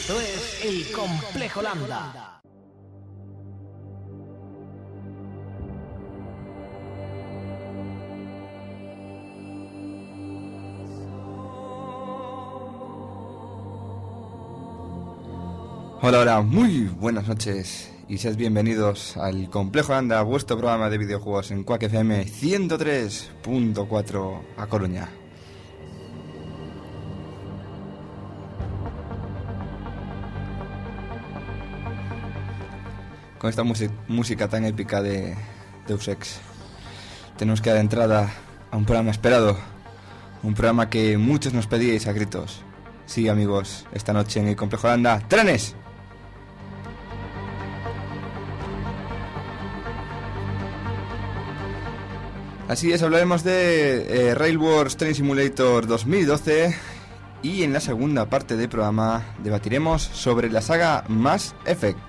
Esto es El Complejo Lambda. Hola, hola, muy buenas noches y seáis bienvenidos al Complejo Lambda, vuestro programa de videojuegos en Quack FM 103.4 a Coruña. Con esta música tan épica de Deus Ex, tenemos que dar entrada a un programa esperado, un programa que muchos nos pedíais a gritos. Sí, amigos, esta noche en el Complejo Lambda, ¡trenes! Así es, hablaremos de Rail Wars Train Simulator 2012 y en la segunda parte del programa debatiremos sobre la saga Mass Effect.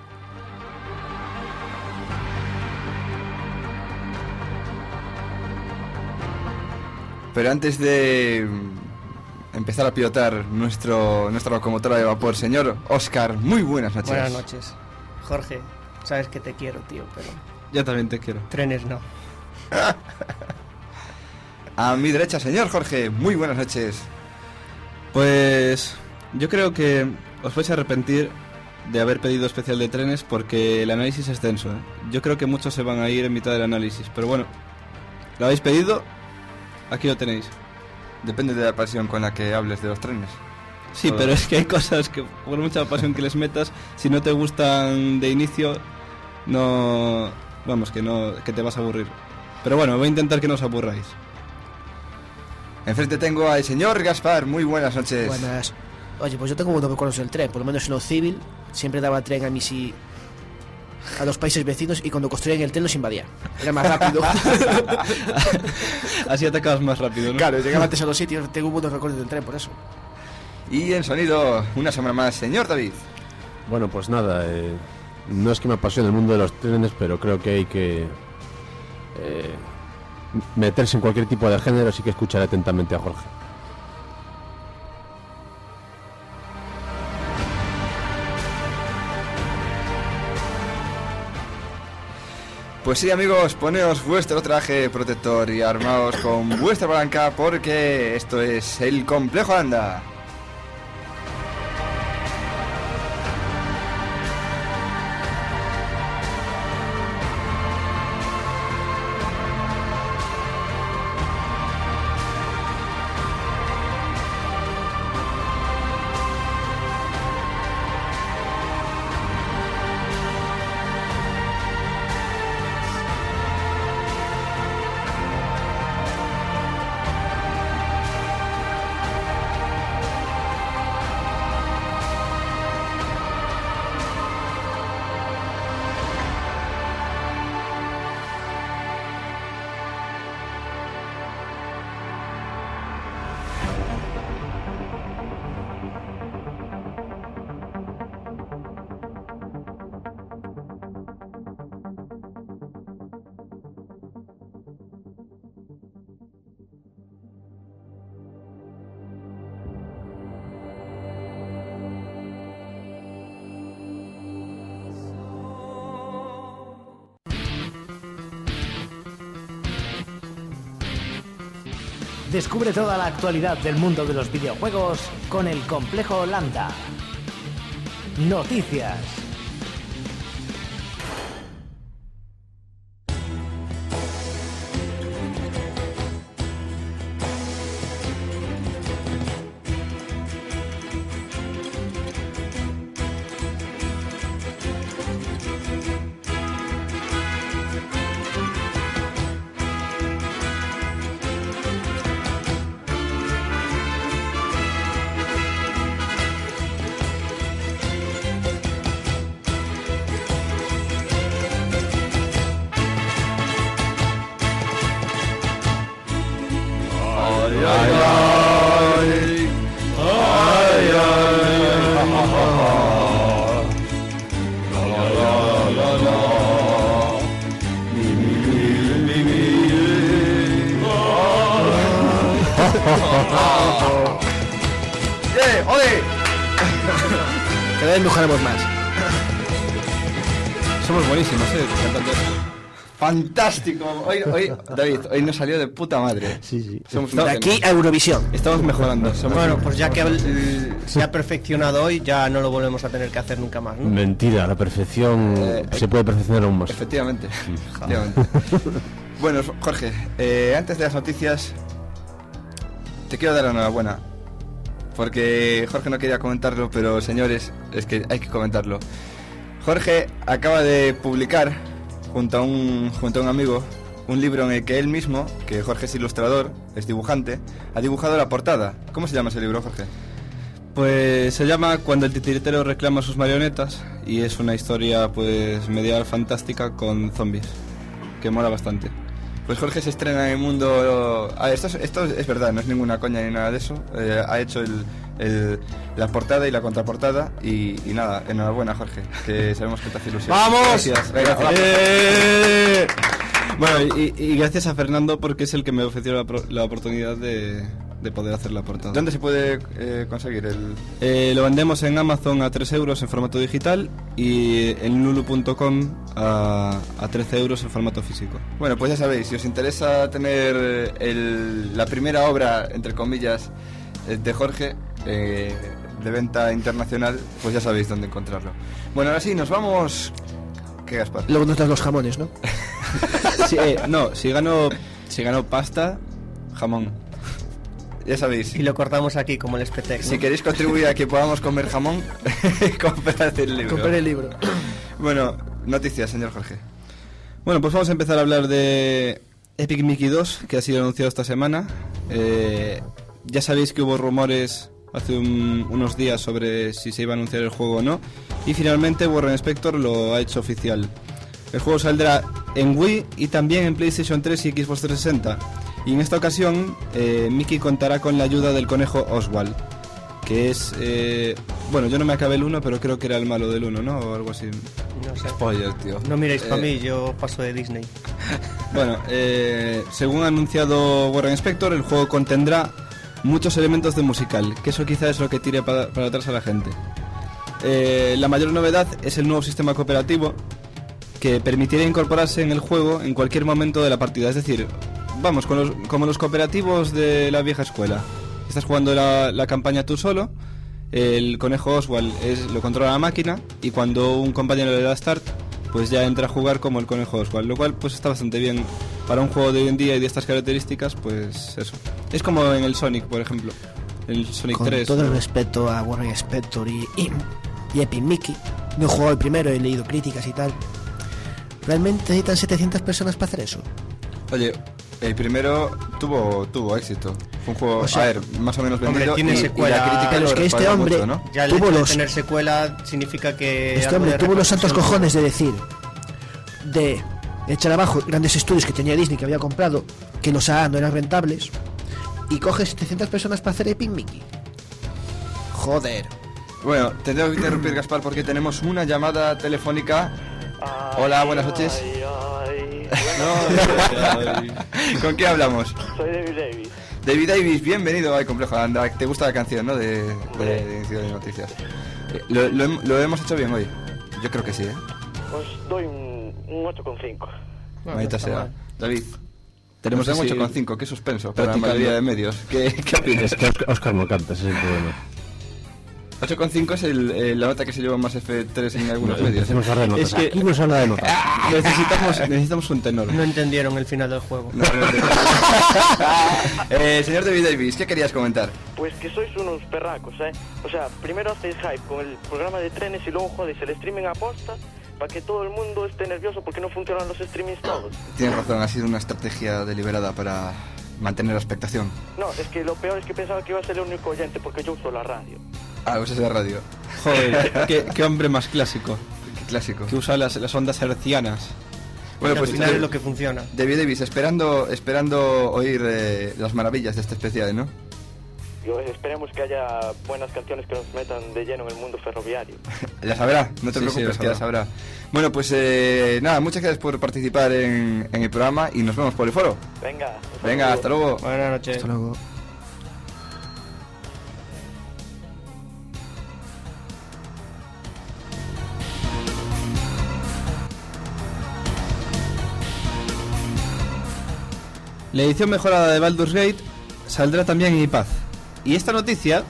Pero antes de empezar a pilotar nuestra locomotora de vapor, señor Óscar, muy buenas noches. Buenas noches. Jorge, sabes que te quiero, tío, pero... Yo también te quiero. Trenes no. A mi derecha, señor Jorge, muy buenas noches. Pues yo creo que os vais a arrepentir de haber pedido especial de trenes porque el análisis es denso, ¿eh? Yo creo que muchos se van a ir en mitad del análisis, pero bueno, lo habéis pedido, aquí lo tenéis. Depende de la pasión con la que hables de los trenes. Sí, pero es que hay cosas que por mucha pasión que les metas, si no te gustan de inicio, no, vamos, que te vas a aburrir. Pero bueno, voy a intentar que no os aburráis. Enfrente tengo al señor Gaspar, muy buenas noches. Buenas. Oye, pues yo tengo buenos recuerdos del tren, por lo menos en lo civil, siempre daba tren a a los países vecinos y cuando construían el tren los invadía. Era más rápido. Así atacabas más rápido, ¿no? Claro, llegaba antes a los sitios, tengo buenos recuerdos del tren, por eso. Y en sonido, una semana más, señor David. Bueno, pues nada, no es que me apasione el mundo de los trenes, pero creo que hay que meterse en cualquier tipo de género, así que escucharé atentamente a Jorge. Pues sí, amigos, poneos vuestro traje protector y armaos con vuestra palanca porque esto es el Complejo Lambda. Descubre toda la actualidad del mundo de los videojuegos con El Complejo Lambda. Noticias. vez mejoramos más. Somos buenísimos, cantando eso. ¡Fantástico! Hoy, David, hoy nos salió de puta madre. Sí. Somos De aquí a Eurovisión. Estamos mejorando. Bueno, pues ya que se ha perfeccionado hoy, ya no lo volvemos a tener que hacer nunca más, ¿no? Mentira, la perfección se puede perfeccionar aún más. Efectivamente. Bueno, Jorge, antes de las noticias, te quiero dar la enhorabuena. Porque Jorge no quería comentarlo, pero señores, es que hay que comentarlo. Jorge acaba de publicar, junto a un amigo, un libro en el que él mismo, que Jorge es ilustrador, es dibujante, ha dibujado la portada. ¿Cómo se llama ese libro, Jorge? Pues se llama Cuando el titiritero reclama sus marionetas y es una historia pues medieval fantástica con zombies, que mola bastante. Pues Jorge se estrena en el mundo... esto es verdad, no es ninguna coña ni nada de eso. Ha hecho la portada y la contraportada y nada, enhorabuena Jorge, que sabemos que te hace ilusión. ¡Vamos! Gracias. Bueno, y gracias a Fernando porque es el que me ofreció la oportunidad de poder hacer la portada. ¿Dónde se puede conseguir el...? Lo vendemos en Amazon a 3 euros en formato digital y en lulu.com a 13 euros en formato físico. Bueno, pues ya sabéis, si os interesa tener la primera obra, entre comillas, de Jorge, de venta internacional, pues ya sabéis dónde encontrarlo. Bueno, ahora sí, nos vamos... ¿Qué, Gaspar? Luego nos das los jamones, ¿no? Sí, no, si gano pasta, jamón. Ya sabéis. Y lo cortamos aquí como el Spetec, ¿no? Si queréis contribuir a que podamos comer jamón, comprad el libro. Compré el libro. Bueno, noticias, señor Jorge. Bueno, pues vamos a empezar a hablar de Epic Mickey 2, que ha sido anunciado esta semana. Ya sabéis que hubo rumores hace unos días sobre si se iba a anunciar el juego o no. Y finalmente Warren Spector lo ha hecho oficial. El juego saldrá en Wii y también en PlayStation 3 y Xbox 360. Y en esta ocasión Mickey contará con la ayuda del conejo Oswald, que es... bueno, yo no me acabé el 1, pero creo que era el malo del 1, ¿no? O algo así. No sé. Spoiler, tío. No miréis para mí, yo paso de Disney. Bueno, según ha anunciado Warren Spector, el juego contendrá muchos elementos de musical, que eso quizás es lo que tire para atrás a la gente. La mayor novedad es el nuevo sistema cooperativo, que permitirá incorporarse en el juego en cualquier momento de la partida. Es decir, vamos, como los cooperativos de la vieja escuela. Estás jugando la campaña tú solo, el conejo Oswald lo controla la máquina y cuando un compañero le da start, pues ya entra a jugar como el conejo Oswald, lo cual pues está bastante bien para un juego de hoy en día y de estas características, pues eso. Es como en el Sonic, por ejemplo, el Sonic Con 3. todo el respeto a Warren Spector y Epic Mickey, no he jugado el primero, he leído críticas y tal. ¿Realmente necesitan 700 personas para hacer eso? Oye, el primero tuvo éxito. Fue un juego, O sea, a ver, más o menos hombre, vendido tiene y secuela. la crítica Pero lo es que este respalda hombre mucho, ¿no? Ya el tuvo hecho de los... tener secuela significa que... Este algo hombre de tuvo los santos repercusión cojones de decir, de echar abajo grandes estudios que tenía Disney, que había comprado, que los AA no eran rentables, y coge 700 personas para hacer Epic Mickey. Joder. Bueno, te tengo que interrumpir, Gaspar, porque tenemos una llamada telefónica. Hola, buenas noches. ¿Con qué hablamos? Soy David Davis. David Davis, bienvenido al Complejo Anda. ¿Te gusta la canción, no? De inicio de noticias. Lo hemos hecho bien hoy. Yo creo que sí, ¿eh? Os doy un 8,5. Maldita sea. mal. David, tenemos Pues un sí. 8,5. Qué suspenso para la Practicando. mayoría de medios. ¿Qué opinas? Es que Oscar no canta, ese es el problema. 8,5 es la nota que se lleva más F3 en algunos No, medios. empecemos a hablar de notas. Es que- Aquí no se habla de notas. Necesitamos un tenor. No entendieron el final del juego. Señor David Davis, ¿qué querías comentar? Pues que sois unos perracos, ¿eh? O sea, primero hacéis hype con el programa de trenes y luego jodéis el streaming aposta para que todo el mundo esté nervioso porque no funcionan los streamings todos. Tienes razón, ha sido una estrategia deliberada para mantener la expectación. No, es que lo peor es que pensaba que iba a ser el único oyente porque yo uso la radio. Ah, usas la radio. Joder, qué hombre más clásico, Qué clásico. que usa las ondas hercianas. Bueno, Que pues al final es lo que funciona. David Davis, esperando oír las maravillas de este especial, ¿no? Esperemos que haya buenas canciones que nos metan de lleno en el mundo ferroviario. Las habrá, no te Sí, preocupes, sí, que las habrá. Bueno, pues nada, muchas gracias por participar en el programa y nos vemos por el foro. Venga. Venga, hasta luego. Buenas noches. Hasta luego. La edición mejorada de Baldur's Gate saldrá también en iPad. Y esta noticia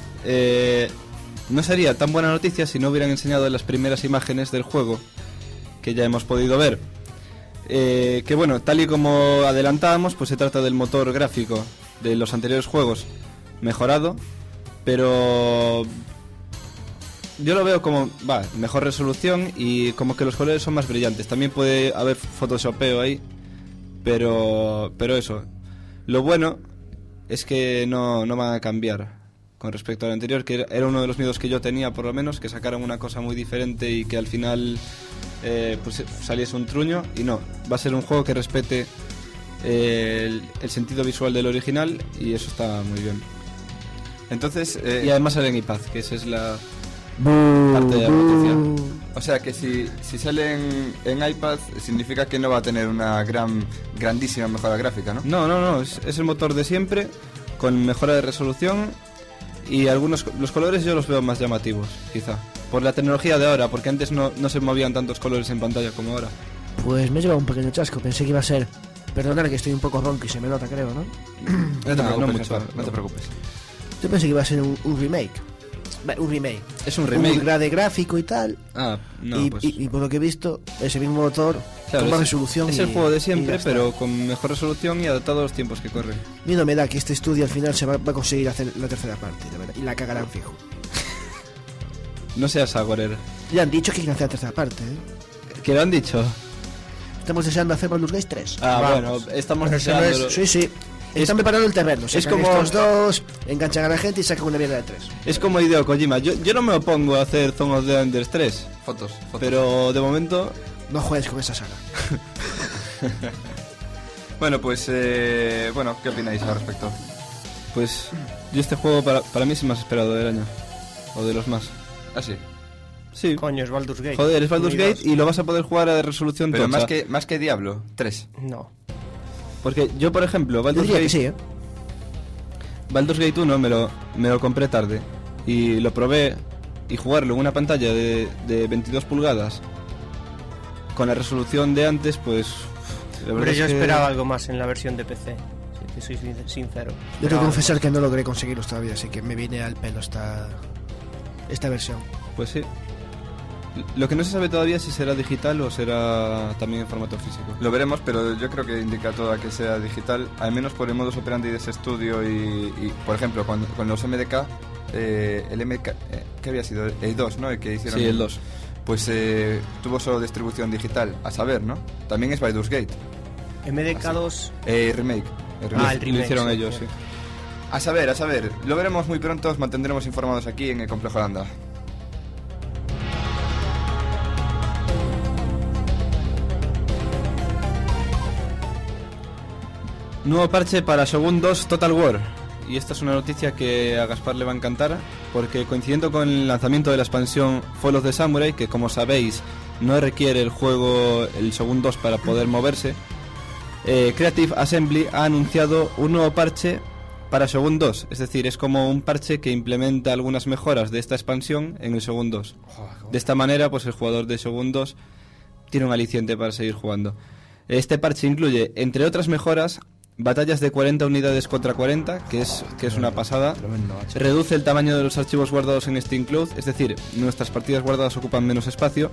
no sería tan buena noticia si no hubieran enseñado las primeras imágenes del juego que ya hemos podido ver. Que bueno, tal y como adelantábamos, pues se trata del motor gráfico de los anteriores juegos mejorado, pero yo lo veo como mejor resolución y como que los colores son más brillantes. También puede haber photoshopeo ahí, pero eso. Lo bueno es que no van a cambiar con respecto al anterior, que era uno de los miedos que yo tenía, por lo menos, que sacaran una cosa muy diferente y que al final pues saliese un truño. Y no, va a ser un juego que respete el sentido visual del original, y eso está muy bien. Entonces, y además sale en iPad, que esa es la parte de la noticia. O sea que si sale en iPad significa que no va a tener una grandísima mejora gráfica, ¿no? No, es el motor de siempre, con mejora de resolución, y los colores yo los veo más llamativos, quizá, por la tecnología de ahora, porque antes no se movían tantos colores en pantalla como ahora. Pues me he llevado un pequeño chasco, pensé que iba a ser... Perdonad que estoy un poco ronco y se me nota, creo, ¿no? No te preocupes. Yo pensé que iba a ser un remake. Un remake. Es un remake. Un grade gráfico y tal. Pues... y por lo que he visto, ese mismo motor, claro, con más resolución. Es el juego de siempre, pero con mejor resolución y adaptado a los tiempos que corren. Miedo me da que este estudio al final se va a conseguir hacer la tercera parte, de verdad, y la cagarán fijo. No seas agorer. Ya han dicho que quieren hacer la tercera parte, ¿eh? ¿Qué lo han dicho? Estamos deseando hacer Baldur's Gate 3. Bueno, estamos deseando. Sí. Están preparando el terreno. Es como estos dos, enganchan a la gente y sacan una mierda de 3. Es como Hideo Kojima. Yo no me opongo a hacer Zone of the Enders 3. Fotos. Pero de momento... No juegues con esa saga. Bueno, pues... ¿qué opináis al respecto? Pues yo este juego para mí es el más esperado del año. O de los más. ¿Ah, sí? Sí. Coño, es Baldur's Gate. Joder, es Baldur's Gate y lo vas a poder jugar a resolución pero tocha. más que Diablo 3. No. Porque yo, por ejemplo, Baldur's Gate... Sí, ¿eh? Baldur's Gate 1 me lo compré tarde. Y lo probé, y jugarlo en una pantalla de 22 pulgadas con la resolución de antes, pues... Pero yo esperaba algo más en la versión de PC, si soy sincero. Yo tengo que confesar que no logré conseguirlos todavía, así que me viene al pelo esta versión. Pues sí. Lo que no se sabe todavía es si será digital o será también en formato físico. Lo veremos, pero yo creo que indica todo a que sea digital, al menos por el modus operandi de ese estudio y por ejemplo, con los MDK, el MDK, ¿qué había sido? El 2, ¿no? El que hicieron. Sí, el 2. Pues tuvo solo distribución digital, a saber, ¿no? También es Baldur's Gate. MDK 2... remake. El remake lo hicieron ellos, sí. A saber, lo veremos muy pronto, os mantendremos informados aquí en el Complejo Landa. Nuevo parche para Shogun 2 Total War. Y esta es una noticia que a Gaspar le va a encantar, porque coincidiendo con el lanzamiento de la expansión Fall of the Samurai, que como sabéis no requiere el juego el Shogun 2 para poder moverse, Creative Assembly ha anunciado un nuevo parche para Shogun 2. Es decir, es como un parche que implementa algunas mejoras de esta expansión en el Shogun 2. De esta manera, pues el jugador de Shogun 2 tiene un aliciente para seguir jugando. Este parche incluye, entre otras mejoras, batallas de 40 unidades contra 40, que es una pasada. Reduce el tamaño de los archivos guardados en Steam Cloud, es decir, nuestras partidas guardadas ocupan menos espacio.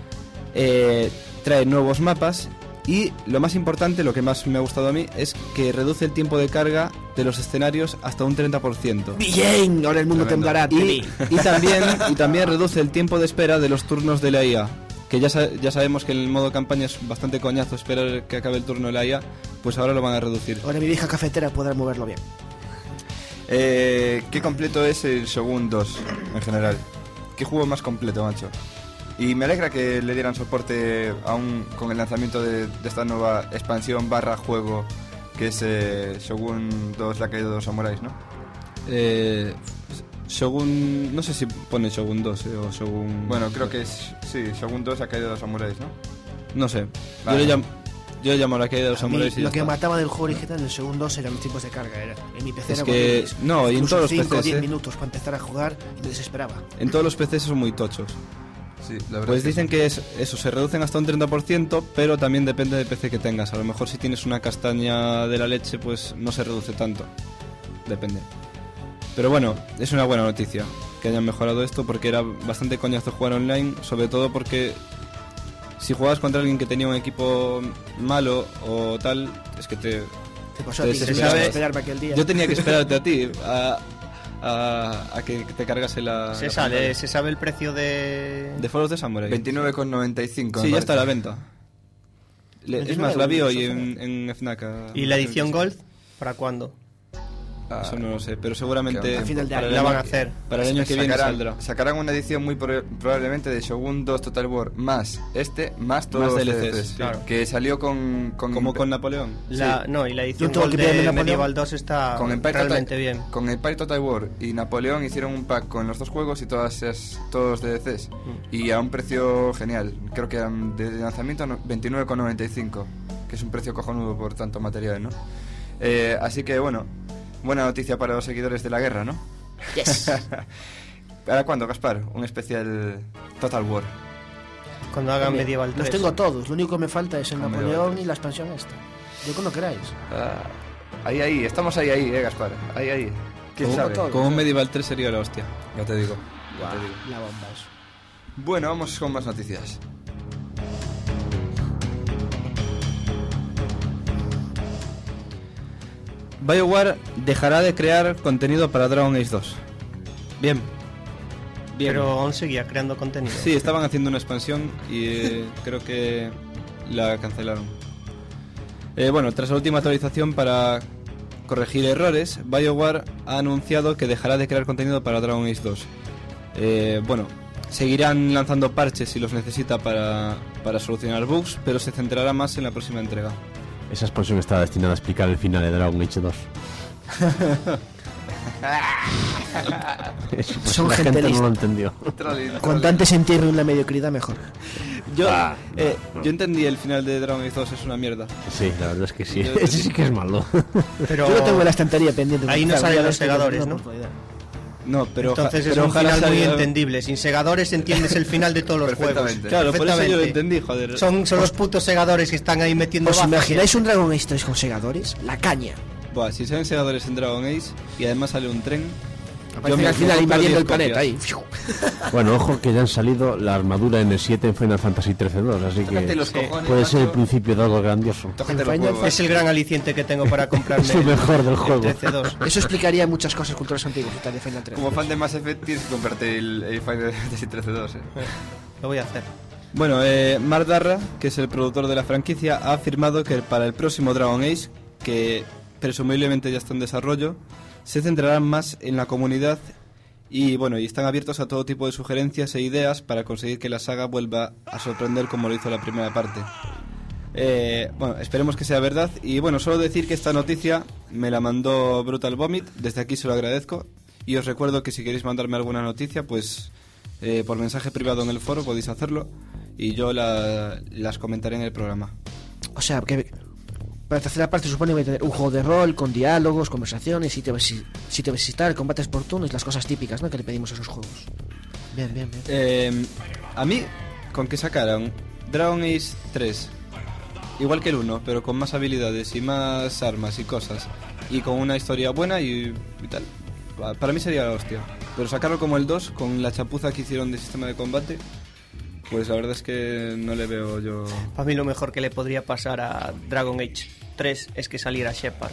Trae nuevos mapas y, lo más importante, lo que más me ha gustado a mí, es que reduce el tiempo de carga de los escenarios hasta un 30%. ¡Bien! Ahora el mundo temblará. Y también reduce el tiempo de espera de los turnos de la IA. Que ya sabemos que en el modo campaña es bastante coñazo esperar que acabe el turno de la IA, pues ahora lo van a reducir. Ahora mi vieja cafetera podrá moverlo bien. ¿Qué completo es el Shogun 2 en general? ¿Qué juego más completo, macho? Y me alegra que le dieran soporte aún con el lanzamiento de esta nueva expansión / juego, que es Shogun 2 La Caída de los Samuráis, ¿no? Shogun... no sé si pone Shogun 2 o Shogun... Bueno, creo que es... sí, Shogun 2 La Caída de los Samuráis, ¿no? No sé. Vale. Yo le llamo La Caída de los Samuráis y lo ya que está. mataba del juego original, el segundo eran los tiempos de carga. En mi PC Es era que... no, y en todos los 5 o PCs, 10 minutos para empezar a jugar y me desesperaba. En todos los PCs son muy tochos. Sí, la verdad Pues es que dicen que es eso, se reducen hasta un 30%, pero también depende del PC que tengas. A lo mejor si tienes una castaña de la leche, pues no se reduce tanto. Depende. Pero bueno, es una buena noticia que hayan mejorado esto, porque era bastante coñazo jugar online, sobre todo porque si jugabas contra alguien que tenía un equipo malo o tal, es que te pasó a te ti, desesperabas. sabes esperarme aquel día. Yo tenía que esperarte a ti a que te cargase la... Se la sabe, pantalla. se sabe el precio de... De Follows de Samurai. 29,95. Sí, ya está a la venta. Es 29 más, la vi euros, hoy o sea. en FNAC. ¿Y la edición Gold? ¿Para cuándo? Eso no lo sé, pero seguramente A final de para año el la año- van a hacer. Para el año que viene saldrá. Sacarán una edición muy probablemente de Shogun 2 Total War más más todos Más los DLCs, DLCs, claro. que salió con Como con Napoleón. No, y la edición Yo tengo Gold que pedirme de Napoleón. Medieval 2 está con Empire realmente Total, bien. Con Empire Total War y Napoleón hicieron un pack con los dos juegos y todos los DLCs y a un precio genial. Creo que eran de lanzamiento 29,95, que es un precio cojonudo por tanto material, ¿no? Así que bueno, buena noticia para los seguidores de la guerra, ¿no? Yes. ¿Para cuándo, Gaspar? Un especial Total War. Cuando hagan Medieval 3. Los tengo todos, lo único que me falta es el Con Napoleón Medieval y la expansión esta. Yo cuando queráis. Ahí, estamos ahí, Gaspar. Ahí. ¿Quién Tengo sabe? todo. Con un Medieval 3 sería la hostia. Ya te digo. La bomba eso. Bueno, vamos con más noticias. BioWare dejará de crear contenido para Dragon Age 2. Bien. Pero aún seguía creando contenido. Sí, estaban haciendo una expansión y creo que la cancelaron. Bueno, tras la última actualización para corregir errores, BioWare ha anunciado que dejará de crear contenido para Dragon Age 2. Bueno, seguirán lanzando parches si los necesita para solucionar bugs, pero se centrará más en la próxima entrega. Esa expansión está destinada a explicar el final de Dragon Age 2. Eso, pues, Son la gente gente no lista. lo entendió. Cuanto antes se entierre en la mediocridad, mejor. Yo entendí el final de Dragon Age 2 es una mierda. Sí, la verdad es que sí. Yo- Ese sí que es malo. Pero Yo lo tengo en la estantería pendiente. Ahí no Claro, salen ya los ves que yo segadores, tengo ¿no? oportunidad. No, pero entonces es pero un ojalá final muy salga- entendible. Sin segadores entiendes el final de todos los juegos. Perfectamente. Claro, por eso yo lo Perfectamente. entendí, joder. Son los putos segadores que están ahí metiendo ¿Os bazas. imagináis un Dragon Age 3 con segadores? La caña. Buah, si salen segadores en Dragon Age y además sale un tren. Aparecen al final compro invadiendo 10 el planeta copias. ahí. Bueno, ojo que ya han salido la armadura N7 en Final Fantasy XIII-2, así Tócate los que cojones, puede ser el macho. principio de algo grandioso. Tócate En los Final huevos. Es el gran aliciente que tengo para comprarme Es lo mejor del juego. el 13-2. Eso explicaría muchas cosas culturales antiguas y tal de Final 3. Como fan de Mass Effect tienes que comprarte el Final Fantasy 13-2, Lo voy a hacer. Bueno, Mark Darra, que es el productor de la franquicia, ha afirmado que para el próximo Dragon Age, que presumiblemente ya está en desarrollo, se centrarán más en la comunidad y bueno, y están abiertos a todo tipo de sugerencias e ideas para conseguir que la saga vuelva a sorprender como lo hizo la primera parte. Bueno, esperemos que sea verdad. Y bueno, solo decir que esta noticia me la mandó Brutal Vomit. Desde aquí se lo agradezco. Y os recuerdo que si queréis mandarme alguna noticia, pues por mensaje privado en el foro podéis hacerlo. Y yo las comentaré en el programa. O sea, que para la tercera parte supone que va a tener un juego de rol con diálogos, conversaciones, sitio visitar, combates por turnos, las cosas típicas, ¿no?, que le pedimos a esos juegos. Bien, bien, bien. A mí, con que sacaran Dragon Age 3, igual que el 1, pero con más habilidades y más armas y cosas, y con una historia buena y tal, para mí sería la hostia. Pero sacarlo como el 2, con la chapuza que hicieron de sistema de combate, pues la verdad es que no le veo yo... Para mí lo mejor que le podría pasar a Dragon Age 3 es que saliera Shepard.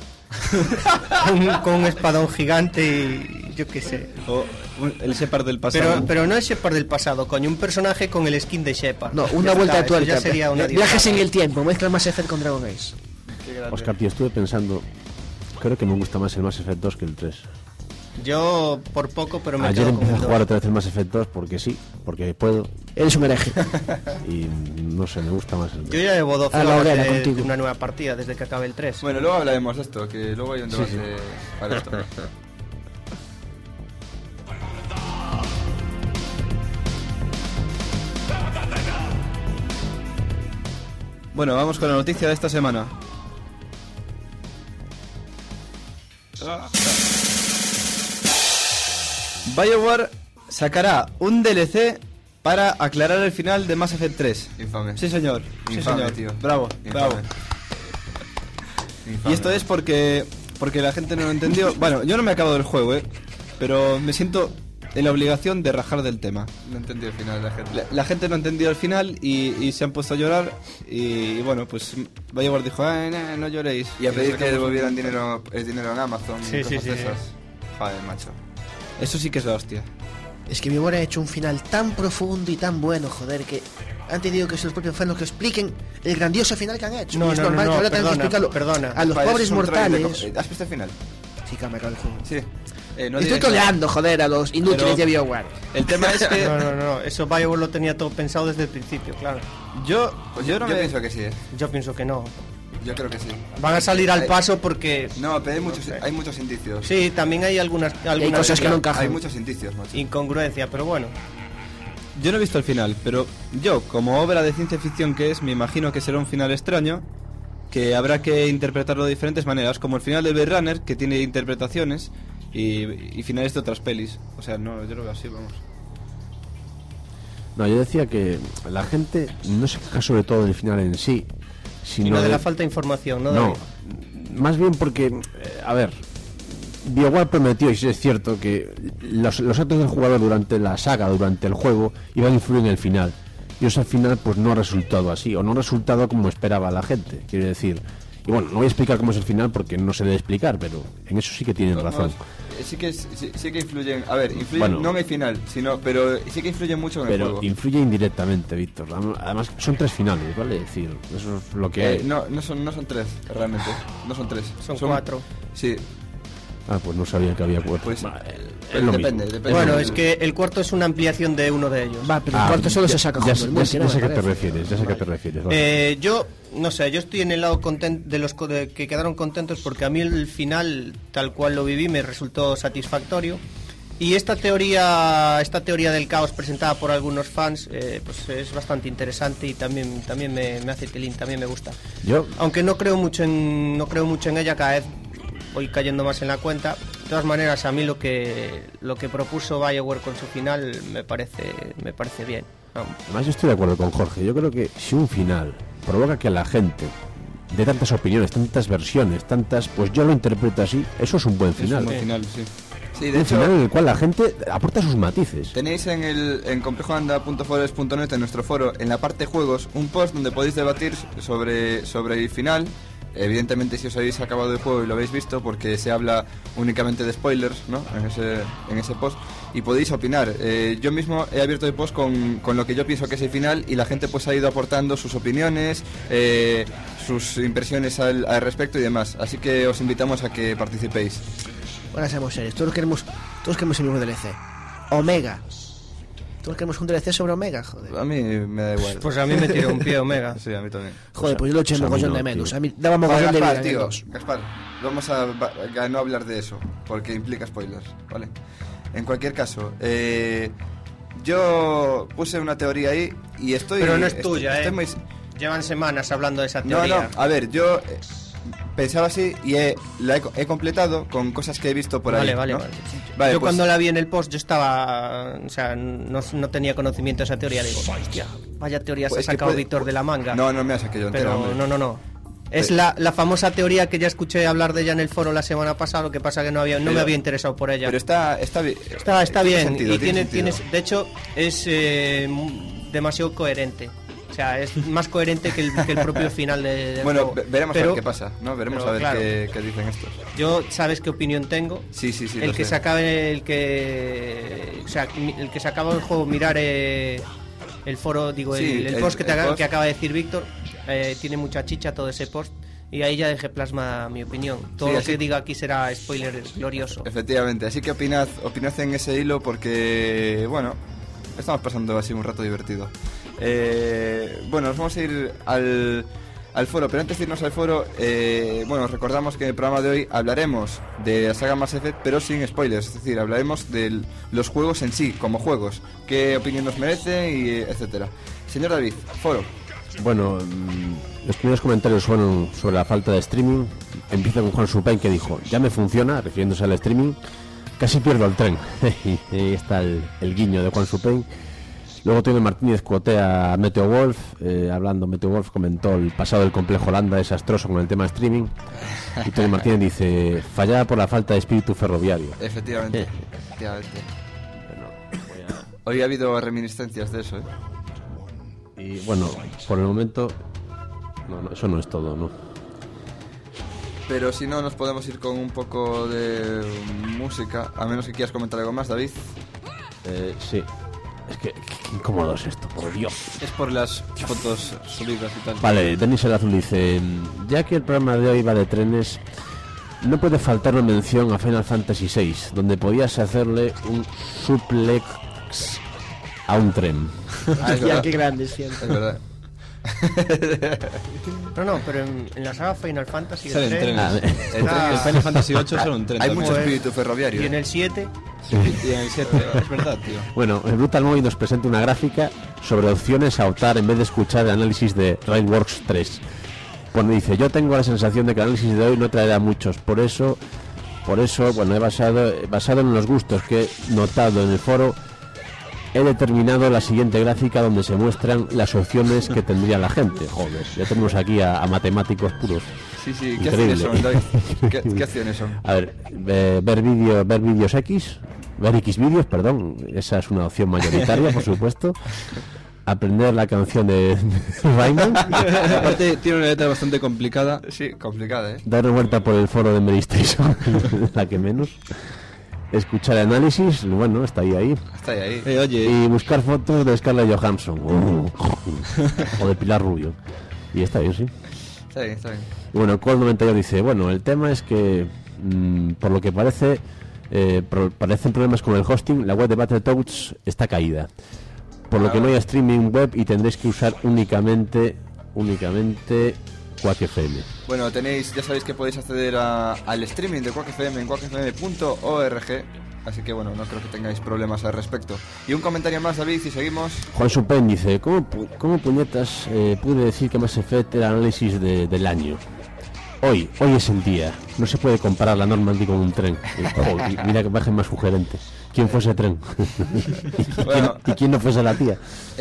con un espadón gigante y yo qué sé. O el Shepard del pasado. Pero no el Shepard del pasado, coño, un personaje con el skin de Shepard. No, una Ya vuelta está, de eso ya tuerca. sería una Viajes diosada. en el tiempo, mezcla Mass Effect con Dragon Age. Oscar, tío, estuve pensando. Creo que me gusta más el Mass Effect 2 que el 3. Yo por poco, pero me Ayer quedo empecé con a el jugar 2. otra vez el Mass Effect 2 porque sí, porque puedo. Eres un hereje. Y no sé, me gusta más el 2. Yo ya llevo 12 A la horas hoguera de contigo. una nueva partida desde que acabe el 3. Bueno, luego hablaremos de esto, que luego hay un debate para esto. Bueno, vamos con la noticia de esta semana. BioWare sacará un DLC para aclarar el final de Mass Effect 3. Infame. Sí, señor. Sí, Infame, señor. tío. Bravo, Infame. bravo. Infame. Y esto es porque la gente no lo entendió. Bueno, yo no me he acabado el juego, pero me siento en la obligación de rajar del tema. No entendí el final de la gente. La gente no entendió el final y se han puesto a llorar. Y bueno, pues BioWare dijo, no lloréis. Y a pedir nos que sacamos devolvieran un- dinero en Amazon. Sí, y sí, cosas sí, de sí. esas. Joder, macho. Eso sí que es la hostia. Es que BioWare ha hecho un final tan profundo y tan bueno, joder, que han tenido que ser los propios fans los que expliquen el grandioso final que han hecho. No, Y es no, normal no, que ahora tengan que perdona, explicarlo perdona. a los Vale, pobres es un trailer mortales. ¿Has visto el final? Sí, que me acabo el juego. Sí. No Estoy digáis troleando, joder, a los inútiles Pero- de BioWare. nada. El tema es que No, eso BioWare lo tenía todo pensado desde el principio, claro. yo Pues no yo me... pienso que sí, Yo pienso que no. Yo creo que sí. Van a salir al Hay- paso porque... No, pero sé. hay muchos indicios. Sí, también hay algunas hay cosas que no encajan. Hay muchos indicios, macho. incongruencia, pero bueno. Yo no he visto el final, pero yo, como obra de ciencia ficción que es, me imagino que será un final extraño, que habrá que interpretarlo de diferentes maneras, como el final de Blade Runner, que tiene interpretaciones, y finales de otras pelis. O sea, no, yo lo veo así, vamos. No, yo decía que la gente no se queja sobre todo del final en sí, sino Y no de la falta de información, ¿no? No, más bien porque, a ver, BioWare prometió, y sí es cierto, que los actos del jugador durante la saga, durante el juego, iban a influir en el final. Y eso al final pues no ha resultado así, o no ha resultado como esperaba la gente, quiero decir. Y bueno, no voy a explicar cómo es el final porque no se debe explicar, pero en eso sí que tienen razón. Sí que influyen. A ver, influyen Bueno. no en el final, pero sí que influyen mucho en el Pero juego. influye indirectamente, Víctor. Además, son 3 finales, ¿vale? Es decir, eso es lo que hay. No son 3, realmente. No son 3. Son 4. Sí. Ah, pues no sabía que había 4. Pues es lo depende, mismo. depende. Bueno, es que el cuarto es una ampliación de uno de ellos. Va, pero el cuarto solo se saca ya, junto sé- el ya multi, sé ¿no? ya sé Me a qué te parece. refieres, ya sé a qué te refieres. Vale. Yo, no sé, yo estoy en el lado de los que quedaron contentos porque a mí el final, tal cual lo viví, me resultó satisfactorio. Y esta teoría del caos presentada por algunos fans, pues es bastante interesante y también me hace tilín, también me gusta. Yo, Aunque no creo mucho en ella, cada vez voy cayendo más en la cuenta. De todas maneras, a mí lo que propuso BioWare con su final me parece bien. Vamos. además, yo estoy de acuerdo con Jorge. Yo creo que si un final provoca que la gente de tantas opiniones, tantas versiones, pues yo lo interpreto así, eso es un buen Es un final. buen final, sí. Sí, de Un hecho, final en el cual la gente aporta sus matices. tenéis en complejoanda.forest.net, en nuestro foro, en la parte juegos, un post donde podéis debatir sobre el final. Evidentemente, si os habéis acabado el juego y lo habéis visto, porque se habla únicamente de spoilers, ¿no? En ese post, y podéis opinar. Yo mismo he abierto el post con lo que yo pienso que es el final, y la gente pues ha ido aportando sus opiniones, sus impresiones al respecto y demás. Así que os invitamos a que participéis. Ahora seamos serios, todos queremos el mismo DLC. Omega. Todos queremos un DLC sobre Omega, joder. A mí me da igual. Pues a mí me tiró un pie Omega. Sí, a mí también. Joder, pues yo lo eché pues a mí mogollón no, de menos. tío. A mí daba Joder, mogollón de vida Gaspar, en el tío, 2. Gaspar, vamos a no hablar de eso, porque implica spoilers, ¿vale? En cualquier caso, yo puse una teoría ahí y estoy... Pero no es tuya, estoy muy- Llevan semanas hablando de esa No, teoría. no, a ver, yo pensaba así y la he completado con cosas que he visto por ahí. Vale. ¿no? Vale, Yo pues, cuando la vi en el post, yo estaba... O sea, no tenía conocimiento de esa teoría. Digo, hostia, vaya teoría pues se ha es que sacado puede- Víctor de la manga. No me la saqué yo entera, Pero hombre. no. Es la famosa teoría que ya escuché hablar de ella en el foro la semana pasada, lo que pasa que no me Pero- había interesado por ella. Pero está bien. Está bien, sentido, y tiene, sentido. de hecho, es demasiado coherente. O sea, es más coherente que el propio final del Bueno, juego. veremos a Pero ver qué pasa, ¿no? Veremos pero a ver claro. qué dicen estos. Yo, ¿sabes qué opinión tengo? Sí, el lo que sé. se acabe el que se acaba el juego, mirar el foro, digo, Sí, el post el post. que acaba de decir Víctor, tiene mucha chicha todo ese post. Y ahí ya dejé plasma mi opinión. Todo Sí, lo así- que diga aquí será spoiler glorioso. Efectivamente, así que opinad en ese hilo porque, bueno, estamos pasando así un rato divertido. Bueno, nos vamos a ir al foro, pero antes de irnos al foro, bueno, recordamos que en el programa de hoy hablaremos de la saga Mass Effect, pero sin spoilers, es decir, hablaremos de los juegos en sí, como juegos, qué opinión nos merece y etcétera. Señor David, foro. Bueno, los primeros comentarios fueron sobre la falta de streaming. Empieza con Juan Supain, que dijo, ya me funciona, refiriéndose al streaming. Casi pierdo el tren. Y ahí está el guiño de Juan Supain. Luego Tony Martínez cuotea a Meteo Wolf, hablando, Meteo Wolf comentó el pasado del complejo Holanda desastroso con el tema streaming, y Tony Martínez dice, fallaba por la falta de espíritu ferroviario. Efectivamente. Hoy ha habido reminiscencias de eso, Y bueno, por el momento, no, eso no es todo, ¿no? Pero si no, nos podemos ir con un poco de música, a menos que quieras comentar algo más, David. Sí. Es que qué incómodo es esto, por Dios. Es por las fotos subidas y tal. Vale, Denis el Azul dice, ya que el programa de hoy va de trenes, no puede faltar una mención a Final Fantasy VI, donde podías hacerle un suplex a un tren. Hostia, qué grande siempre. Es verdad. No, pero en la saga Final Fantasy Salen el tren trenes. El Final Fantasy 8 solo un tren. Hay también. mucho espíritu ferroviario. y en el 7 Y en el 7, es verdad, tío. Bueno, el Brutal Moy nos presenta una gráfica sobre opciones a optar en vez de escuchar el análisis de Railworks 3. Bueno, dice, yo tengo la sensación de que el análisis de hoy no traerá muchos, por eso, bueno, he basado en los gustos que he notado en el foro, he determinado la siguiente gráfica donde se muestran las opciones que tendría la gente. Joder, ya tenemos aquí a matemáticos puros. Sí, ¿qué Increíble. acciones son, David? ¿Qué acciones son? A ver, ver vídeos X, ver X vídeos, perdón, esa es una opción mayoritaria, por supuesto. Aprender la canción de Rayman, Aparte, tiene una letra bastante complicada. Sí, complicada, dar una vuelta por el foro de Mary Station, la que menos. Escuchar el análisis, bueno, está ahí. Está ahí. Oye, Y buscar fotos de Scarlett Johansson o de Pilar Rubio. Y está bien, sí. Está bien. Y bueno, Col 92 dice, bueno, el tema es que por lo que parece parecen problemas con el hosting, la web de Battletoads está caída, por lo que no hay streaming web y tendréis que usar únicamente Quack FM. Bueno, ya sabéis que podéis acceder al streaming de Quack FM en quackfm.org, así que bueno, no creo que tengáis problemas al respecto. Y un comentario más, David, y seguimos. Juan Supen dice, ¿cómo puñetas pude decir que Mass Effect era análisis del año? Hoy es el día. No se puede comparar la Normandy con un tren. Y mira que baje más sugerente. ¿Quién fuese tren? Bueno. ¿Y quién no fuese la tía?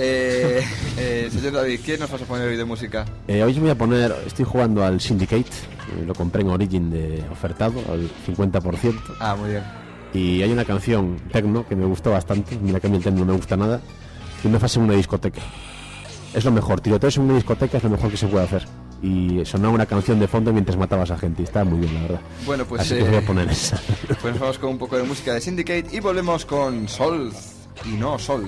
Señor David, ¿qué nos vas a poner hoy de música? Hoy os voy a poner, estoy jugando al Syndicate, lo compré en Origin de ofertado, al 50%. Ah, muy bien. Y hay una canción techno que me gustó bastante. Mira que a mí el techno no me gusta nada. Y me hace en una discoteca. Es lo mejor, tiroteos en una discoteca es lo mejor que se puede hacer. Y sonaba una canción de fondo mientras matabas a gente. Y estaba muy bien, la verdad. Bueno, pues así que os voy a poner esa. Pues nos vamos con un poco de música de Syndicate y volvemos con Sol y no Sol.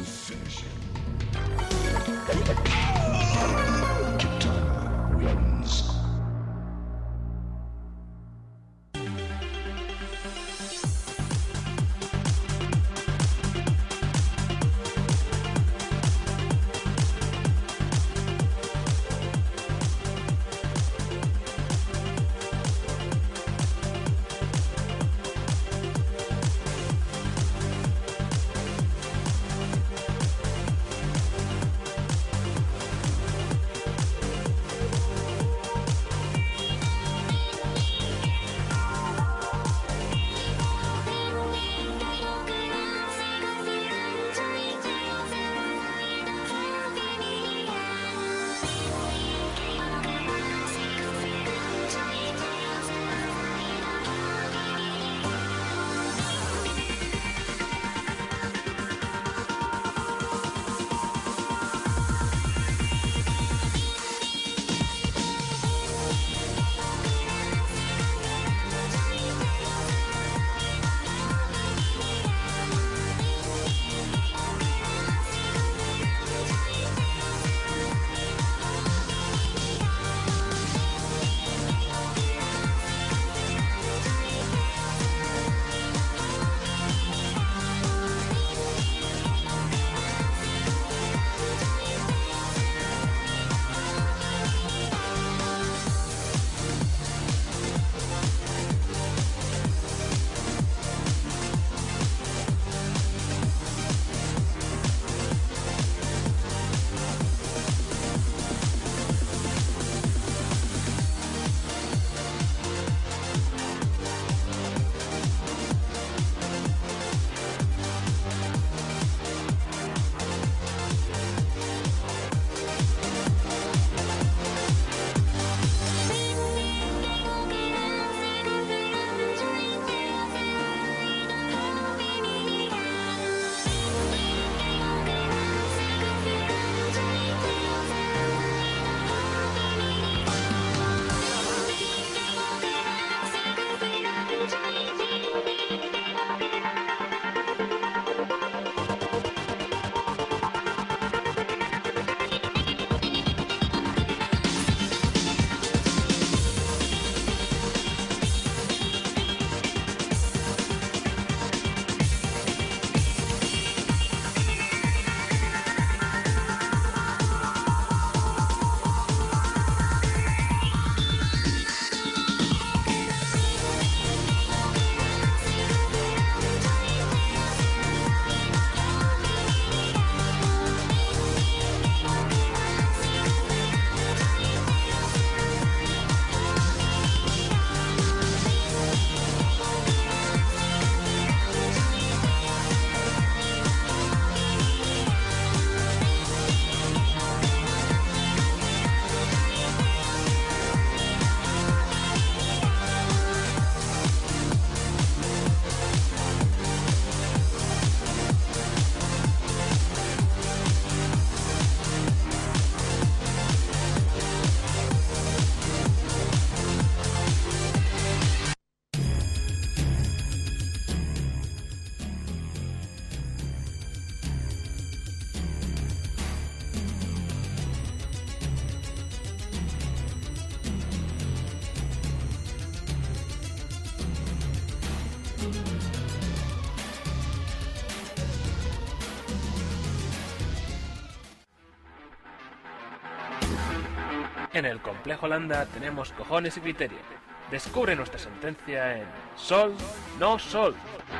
En el Complejo Landa tenemos cojones y criterio. Descubre nuestra sentencia en Sol, no Sol.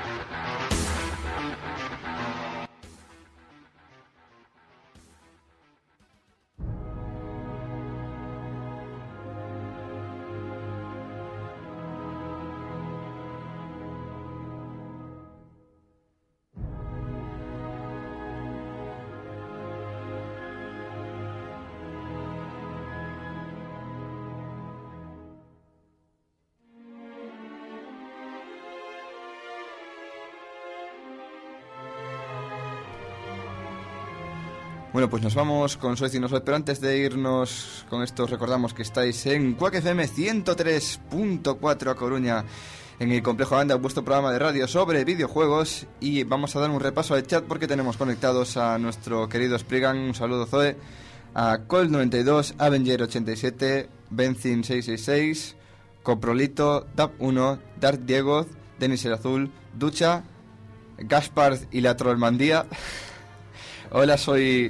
Bueno, pues nos vamos con Soy Cinosoy, pero antes de irnos con esto recordamos que estáis en Quack FM 103.4 a Coruña, en el Complejo Landa, vuestro programa de radio sobre videojuegos, y vamos a dar un repaso al chat porque tenemos conectados a nuestro querido Spriggan, un saludo Zoe, a Col92, Avenger87, Benzin666, Coprolito, Dab1, Dark Diego, Denis el Azul, Ducha, Gaspard y la Trollmandía. Hola, soy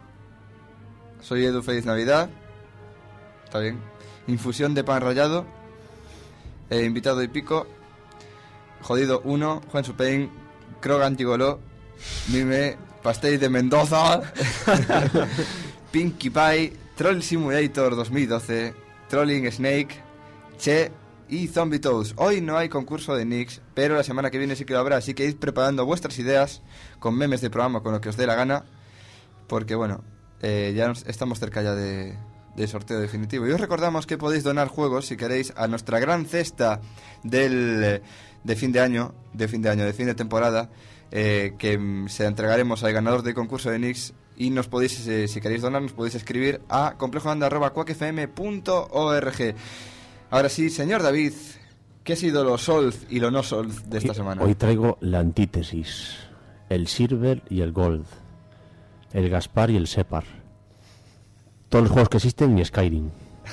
Edu, feliz Navidad. Está bien. Infusión de pan rallado. Invitado y pico. Jodido 1, Juan Supain, Krogan Gigoló, Mime, Pastel de Mendoza, Pinkie Pie, Troll Simulator 2012, Trolling Snake, Che y Zombie Toes. Hoy no hay concurso de Nix, pero la semana que viene sí que lo habrá, así que id preparando vuestras ideas con memes de programa, con lo que os dé la gana, porque bueno, ya estamos cerca ya del sorteo definitivo. Y os recordamos que podéis donar juegos, si queréis, a nuestra gran cesta de fin de temporada, que se entregaremos al ganador del concurso de Nix. Y nos podéis, si queréis donar, nos podéis escribir a complejoanda@quackfm.org. Ahora sí, señor David, ¿qué ha sido lo solve y lo no solve de esta semana? Hoy traigo la antítesis, el silver y el gold, el Gaspar y el Separ. Todos los juegos que existen y Skyrim.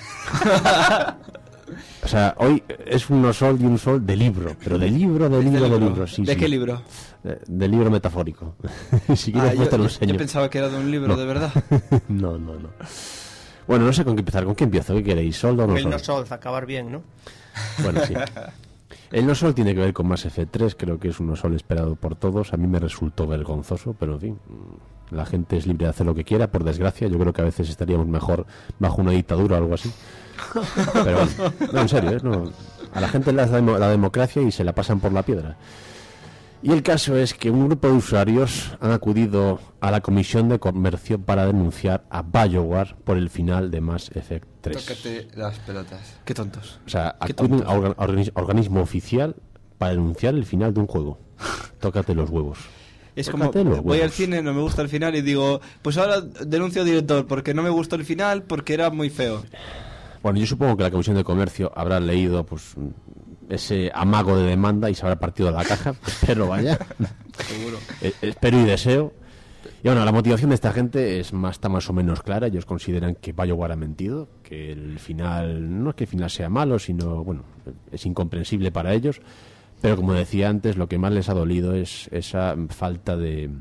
O sea, hoy es un no solve y un solve de libro, pero de libro, sí. ¿De qué libro? Del libro metafórico. Si quieres, pues te lo enseño. Yo pensaba que era de un libro, de verdad. No. Bueno, no sé con qué empezar. ¿Con qué empiezo? ¿Qué queréis? ¿Solve o no solve? El no solve, acabar bien, ¿no? Bueno, sí. El no sol tiene que ver con Mass Effect 3, creo que es un no sol esperado por todos. A mí me resultó vergonzoso, pero en fin, la gente es libre de hacer lo que quiera, por desgracia. Yo creo que a veces estaríamos mejor bajo una dictadura o algo así. Pero bueno, no, en serio, no, a la gente le da la democracia y se la pasan por la piedra. Y el caso es que un grupo de usuarios han acudido a la Comisión de Comercio para denunciar a BioWare por el final de Mass Effect 3. Tócate las pelotas. Qué tontos. O sea, acuden a organismo oficial para denunciar el final de un juego. Tócate los huevos. Es como, voy al cine, no me gusta el final y digo, pues ahora denuncio al director porque no me gustó el final, porque era muy feo. Bueno, yo supongo que la Comisión de Comercio habrá leído pues ese amago de demanda y se habrá partido la caja. Espero, vaya. Seguro. Espero y deseo. Y bueno, la motivación de esta gente está más o menos clara. Ellos consideran que BioWare ha mentido, que el final, no es que el final sea malo, sino, bueno, es incomprensible para ellos. Pero como decía antes, lo que más les ha dolido es esa falta de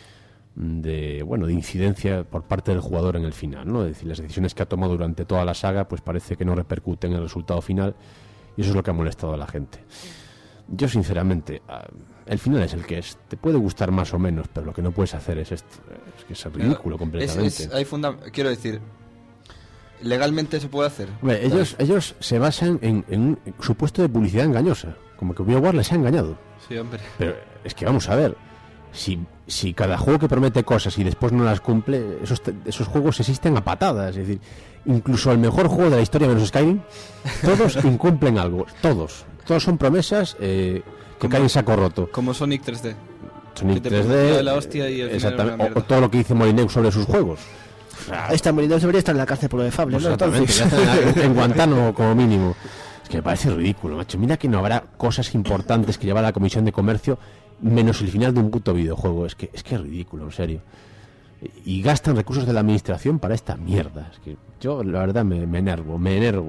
incidencia por parte del jugador en el final, ¿no? Es decir, las decisiones que ha tomado durante toda la saga pues parece que no repercuten en el resultado final, y eso es lo que ha molestado a la gente. Yo sinceramente, el final es el que es. Te puede gustar más o menos, pero lo que no puedes hacer es esto. Es que es ridículo completamente. Quiero decir, ¿legalmente se puede hacer? Hombre, ellos se basan en un supuesto de publicidad engañosa, como que BioWare les ha engañado. Sí, hombre. Pero es que vamos a ver, si cada juego que promete cosas y después no las cumple, esos juegos existen a patadas. Es decir, incluso el mejor juego de la historia menos Skyrim, todos incumplen algo. Todos son promesas que caen en saco roto. Como Sonic 3D. Sonic 3D, la hostia y el exactamente, o todo lo que dice Molineux sobre sus juegos. Esta Molineux debería estar en la cárcel por lo de Fable, ¿no? Exactamente, en Guantánamo como mínimo. Es que me parece ridículo, macho. Mira que no habrá cosas importantes que llevar a la Comisión de Comercio menos el final de un puto videojuego. Es que es ridículo, en serio. Y gastan recursos de la administración para esta mierda. Es que yo, la verdad, me enervo.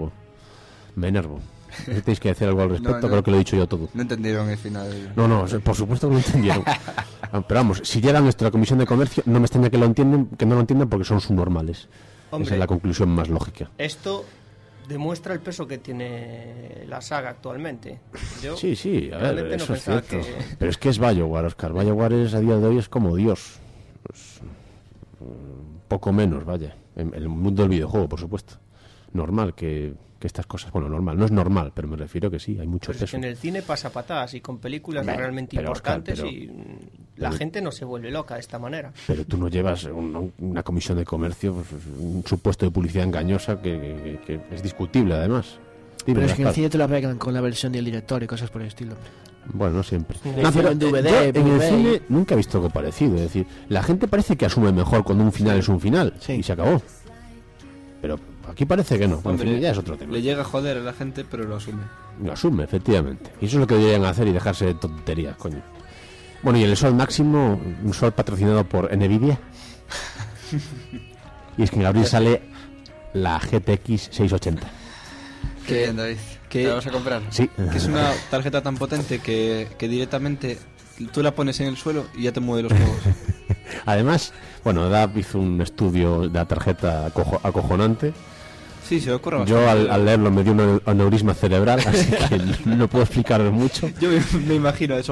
¿Tenéis que decir algo al respecto? Creo que lo he dicho yo todo. No entendieron el final. No, por supuesto que no entendieron. Pero vamos, si llegan esto a la Comisión de Comercio, no me extraña que no lo entiendan porque son subnormales. Hombre, esa es la conclusión más lógica. Esto demuestra el peso que tiene la saga actualmente. Yo Sí, a ver, realmente no eso es pensaba cierto. que... Pero es que es BioWare, Oscar. BioWare a día de hoy es como Dios. Pues, poco menos, vaya. En el mundo del videojuego, por supuesto. Normal que estas cosas... Bueno, normal. No es normal, pero me refiero que sí, hay mucho Pues es peso. que en el cine pasa patadas y con películas Bueno, realmente pero, Oscar, importantes pero- y la gente no se vuelve loca de esta manera. Pero tú no llevas una comisión de comercio, pues, un supuesto de publicidad engañosa que es discutible, además. Dime, Pero es que en el Gaspar. cine te lo arreglan con la versión del director y cosas por el estilo. Bueno, no siempre. Le No, pero hicieron DVD, yo en el Blu-ray. cine nunca he visto algo parecido. Es decir, la gente parece que asume mejor cuando un final es un final Sí. y se acabó. Pero aquí parece que no. Bueno, en Hombre, fin, ya es otro tema. Le llega a joder a la gente, pero lo asume. Lo asume, efectivamente. Y eso es lo que deberían hacer y dejarse de tonterías, coño. Bueno, y el sol máximo, un sol patrocinado por Nvidia. Y es que en abril sale la GTX 680. Qué bien, David. ¿Qué? ¿Te la vas a comprar? Sí. Que es una tarjeta tan potente que directamente tú la pones en el suelo y ya te mueve los juegos. Además, bueno, Dab hizo un estudio de la tarjeta acojonante. Sí, se le ocurre Yo bastante. al leerlo me dio un aneurisma cerebral, así que no puedo explicaros mucho. Yo me imagino eso.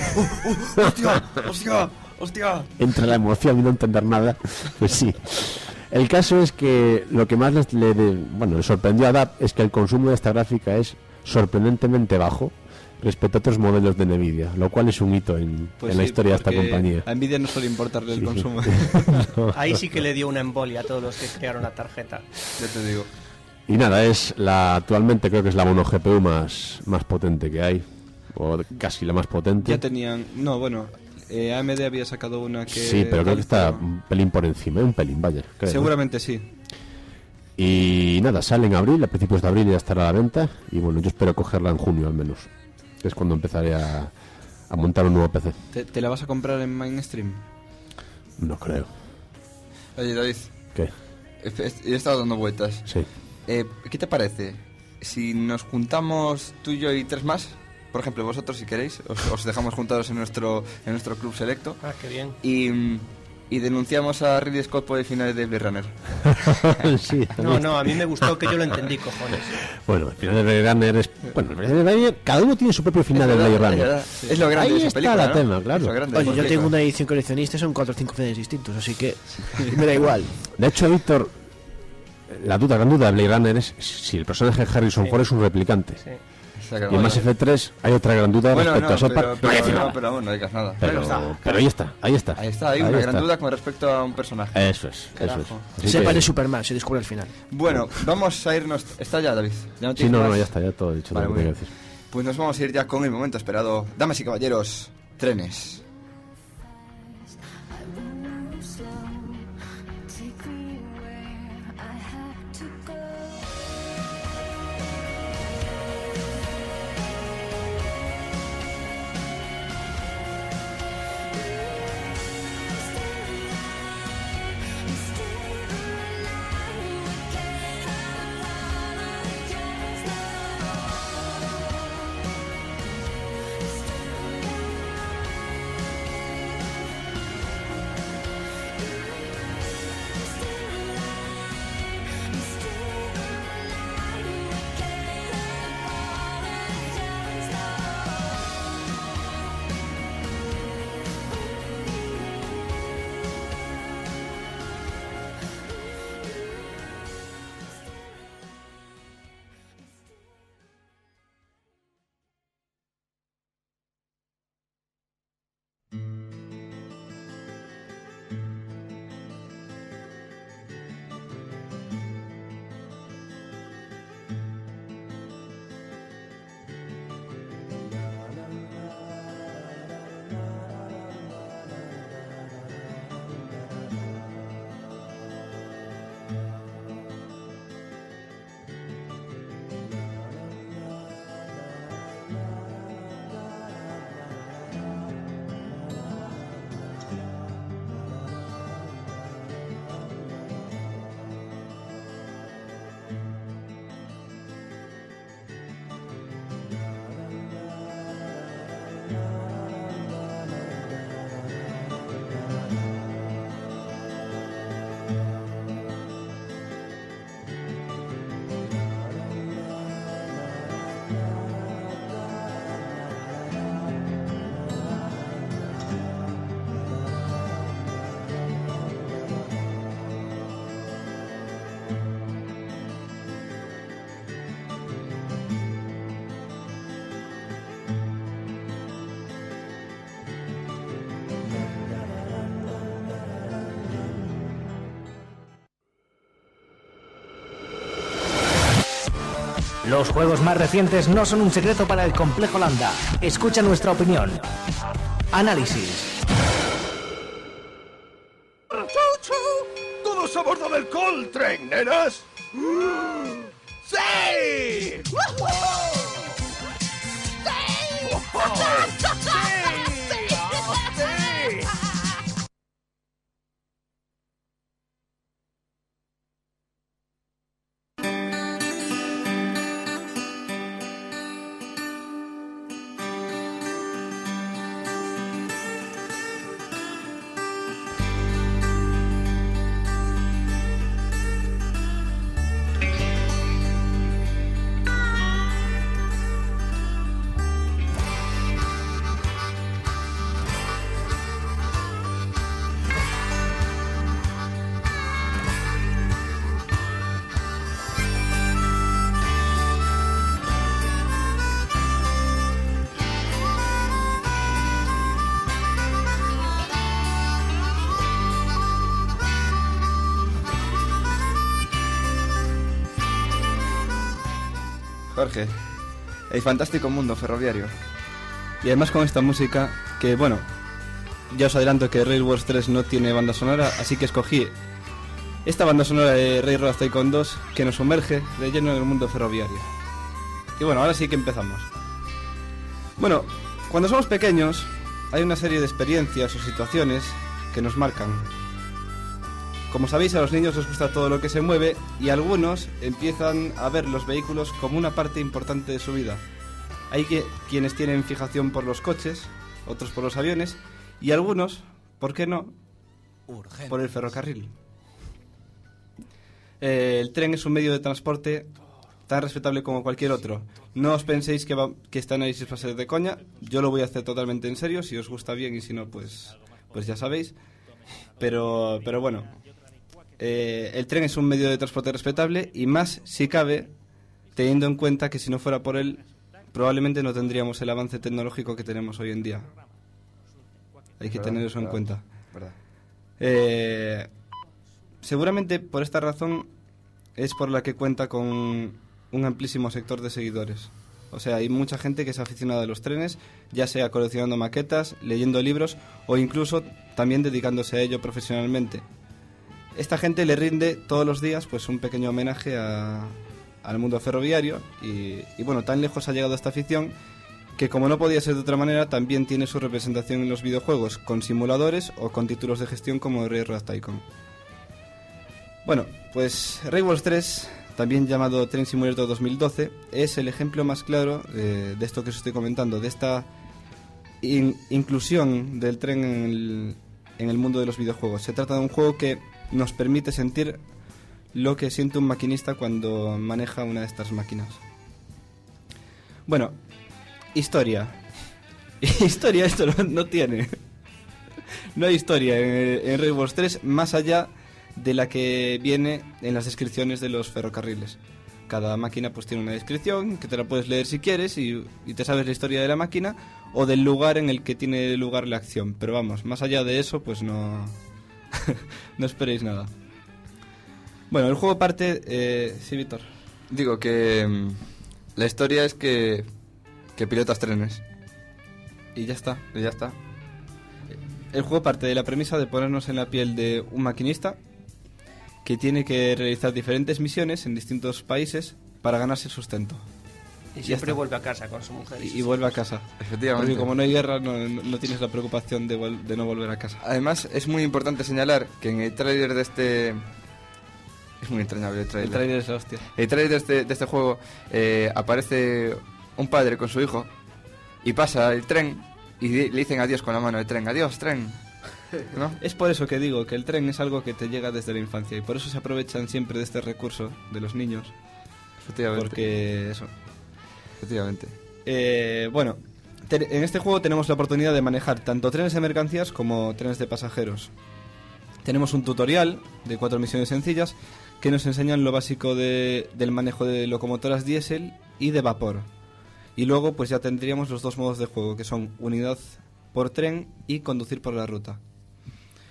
¡Hostia! Entre la emoción y no entender nada, pues sí. El caso es que lo que más le sorprendió a Dab es que el consumo de esta gráfica es sorprendentemente bajo respecto a otros modelos de Nvidia, lo cual es un hito en la sí, historia de esta porque compañía. A Nvidia no suele importarle el Sí, sí. consumo. Ahí sí que le dio una embolia a todos los que crearon la tarjeta. Ya te digo. Y nada, actualmente creo que es la mono GPU más potente que hay, o casi la más potente. Ya tenían... No, bueno, AMD había sacado una que... Sí, pero creo que está pero- un pelín por encima, un pelín, vaya. creo, ¿no? Seguramente sí. Y nada, sale en abril, a principios de abril ya estará a la venta. Y bueno, yo espero cogerla en junio al menos, que es cuando empezaré a montar un nuevo PC. ¿Te la vas a comprar en mainstream? No creo. Oye, David, ¿Qué? he estado dando vueltas. Sí. ¿Qué te parece si nos juntamos tú y yo y 3 más? Por ejemplo, vosotros si queréis, os dejamos juntados en nuestro club selecto Ah, qué bien. y denunciamos a Ridley Scott por el final de Blade Runner. Sí. No, a mí me gustó que yo lo entendí, cojones. Bueno, el final de Blade Runner es... Bueno, el final de Blade Runner, cada uno tiene su propio final de Blade Runner. Es lo grande Ahí de esa está película, la ¿no? tema, claro. Es lo grande, Oye, yo porque- tengo una edición coleccionista y son 4 o 5 finales distintos, así que me da igual. De hecho, Víctor, la gran duda de Blade Runner es si el personaje de Harrison Ford es un replicante. Sí. Está claro. Y en Mass Effect 3 hay otra gran duda Bueno, respecto no, a Shepard. pero, No voy a decir no, nada. pero vamos, no digas nada. Pero ahí está. Ahí está, hay una gran está. duda con respecto a un personaje. Eso es. Carajo. Así Sepa que- de Superman, se descubre al final. Bueno, vamos a irnos... ¿Está ya, David? ¿Ya Sí, tienes no, más? ya está, ya todo dicho. Vale, todo lo que muy tenía que bien. decir. Pues nos vamos a ir ya con el momento esperado. Damas y caballeros, trenes. Los juegos más recientes no son un secreto para el Complejo Landa. Escucha nuestra opinión. Análisis. ¿Todos a bordo del Coltrane, nenas? ¡Sí! Jorge, el fantástico mundo ferroviario. Y además con esta música, que bueno, ya os adelanto que Rail Wars 3 no tiene banda sonora, así que escogí esta banda sonora de Railroad Tycoon 2 que nos sumerge de lleno en el mundo ferroviario. Y bueno, ahora sí que empezamos. Bueno, cuando somos pequeños hay una serie de experiencias o situaciones que nos marcan. Como sabéis, a los niños les gusta todo lo que se mueve y algunos empiezan a ver los vehículos como una parte importante de su vida. Hay quienes tienen fijación por los coches, otros por los aviones y algunos, ¿por qué no?, por el ferrocarril. El tren es un medio de transporte tan respetable como cualquier otro. No os penséis que este análisis va a ser de coña. Yo lo voy a hacer totalmente en serio. Si os gusta bien y si no, pues ya sabéis. Pero bueno, el tren es un medio de transporte respetable y más si cabe, teniendo en cuenta que si no fuera por él, probablemente no tendríamos el avance tecnológico que tenemos hoy en día. Hay que tener eso en cuenta. Seguramente por esta razón es por la que cuenta con un amplísimo sector de seguidores. O sea, hay mucha gente que es aficionada a los trenes, ya sea coleccionando maquetas, leyendo libros o incluso también dedicándose a ello profesionalmente. Esta gente le rinde todos los días pues un pequeño homenaje al mundo ferroviario y bueno, tan lejos ha llegado esta afición que, como no podía ser de otra manera, también tiene su representación en los videojuegos con simuladores o con títulos de gestión como Railroad Tycoon. Bueno, pues Rail Wars 3, también llamado Train Simulator 2012, es el ejemplo más claro de esto que os estoy comentando, de esta inclusión del tren en el mundo de los videojuegos. Se trata de un juego que nos permite sentir lo que siente un maquinista cuando maneja una de estas máquinas. Bueno, historia. Historia esto no tiene. No hay historia en Rail Wars 3 más allá de la que viene en las descripciones de los ferrocarriles. Cada máquina pues tiene una descripción que te la puedes leer si quieres y te sabes la historia de la máquina o del lugar en el que tiene lugar la acción. Pero vamos, más allá de eso pues no no esperéis nada. Bueno, el juego parte... sí, Víctor. Digo que la historia es que pilotas trenes. Y ya está. Y ya está. El juego parte de la premisa de ponernos en la piel de un maquinista que tiene que realizar diferentes misiones en distintos países para ganarse el sustento. Y siempre vuelve a casa con su mujer. Y vuelve a casa. Efectivamente. Porque como no hay guerra, no tienes la preocupación de no volver a casa. Además, es muy importante señalar que en el tráiler de este... Es muy entrañable el tráiler. El tráiler es la hostia. El tráiler de este juego aparece un padre con su hijo y pasa el tren y le dicen adiós con la mano del tren. Adiós, tren. ¿No? Es por eso que digo que el tren es algo que te llega desde la infancia y por eso se aprovechan siempre de este recurso de los niños. Efectivamente. Porque eso. Efectivamente. Bueno, en este juego tenemos la oportunidad de manejar tanto trenes de mercancías como trenes de pasajeros. Tenemos un tutorial de 4 misiones sencillas que nos enseñan lo básico del manejo de locomotoras diésel y de vapor. Y luego pues ya tendríamos los dos modos de juego, que son unidad por tren y conducir por la ruta.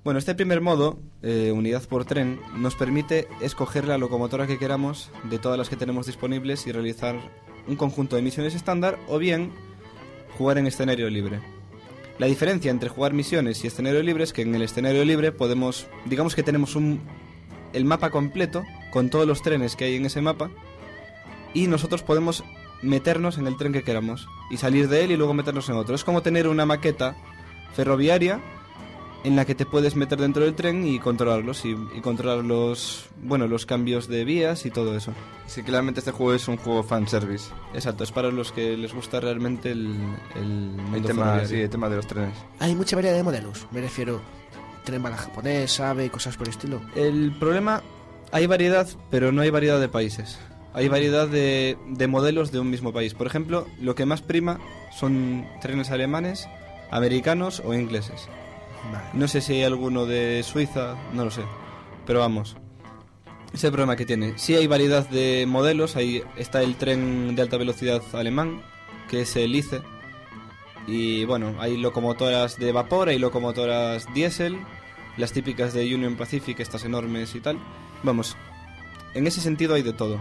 Bueno, este primer modo, unidad por tren, nos permite escoger la locomotora que queramos de todas las que tenemos disponibles y realizar un conjunto de misiones estándar o bien jugar en escenario libre. La diferencia entre jugar misiones y escenario libre es que en el escenario libre podemos, digamos que tenemos el mapa completo con todos los trenes que hay en ese mapa y nosotros podemos meternos en el tren que queramos y salir de él y luego meternos en otro. Es como tener una maqueta ferroviaria en la que te puedes meter dentro del tren y controlarlos y controlar los cambios de vías y todo eso. Sí, claramente este juego es un juego fanservice. Exacto, es para los que les gusta realmente el tema de los trenes. Hay mucha variedad de modelos, me refiero, tren bala japonés, ave, cosas por el estilo. El problema, hay variedad, pero no hay variedad de países. Hay variedad de modelos de un mismo país. Por ejemplo, lo que más prima son trenes alemanes, americanos o ingleses. Vale. No sé si hay alguno de Suiza, no lo sé. Pero vamos, ese es el problema que tiene. Sí hay variedad de modelos, ahí está el tren de alta velocidad alemán, que es el ICE. Y bueno, hay locomotoras de vapor, hay locomotoras diésel, las típicas de Union Pacific, estas enormes y tal. Vamos, en ese sentido hay de todo.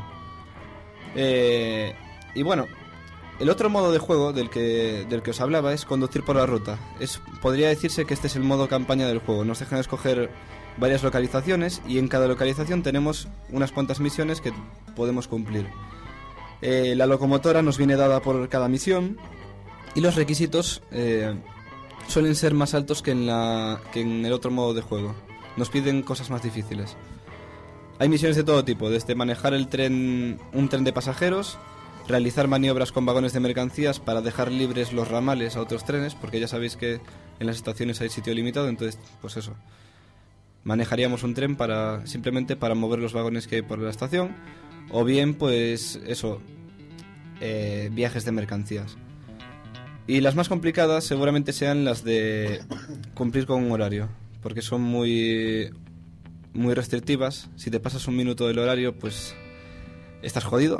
Y bueno, el otro modo de juego del que os hablaba es conducir por la ruta. Podría decirse que este es el modo campaña del juego. Nos dejan escoger varias localizaciones y en cada localización tenemos unas cuantas misiones que podemos cumplir. La locomotora nos viene dada por cada misión y los requisitos suelen ser más altos que en el otro modo de juego. Nos piden cosas más difíciles. Hay misiones de todo tipo, desde manejar un tren de pasajeros, realizar maniobras con vagones de mercancías para dejar libres los ramales a otros trenes, porque ya sabéis que en las estaciones hay sitio limitado, entonces, pues eso. Manejaríamos un tren simplemente para mover los vagones que hay por la estación, o bien, pues eso, viajes de mercancías. Y las más complicadas seguramente sean las de cumplir con un horario, porque son muy restrictivas. Si te pasas un minuto del horario, pues estás jodido.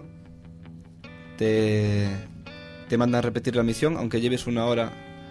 Te mandan a repetir la misión, aunque lleves una hora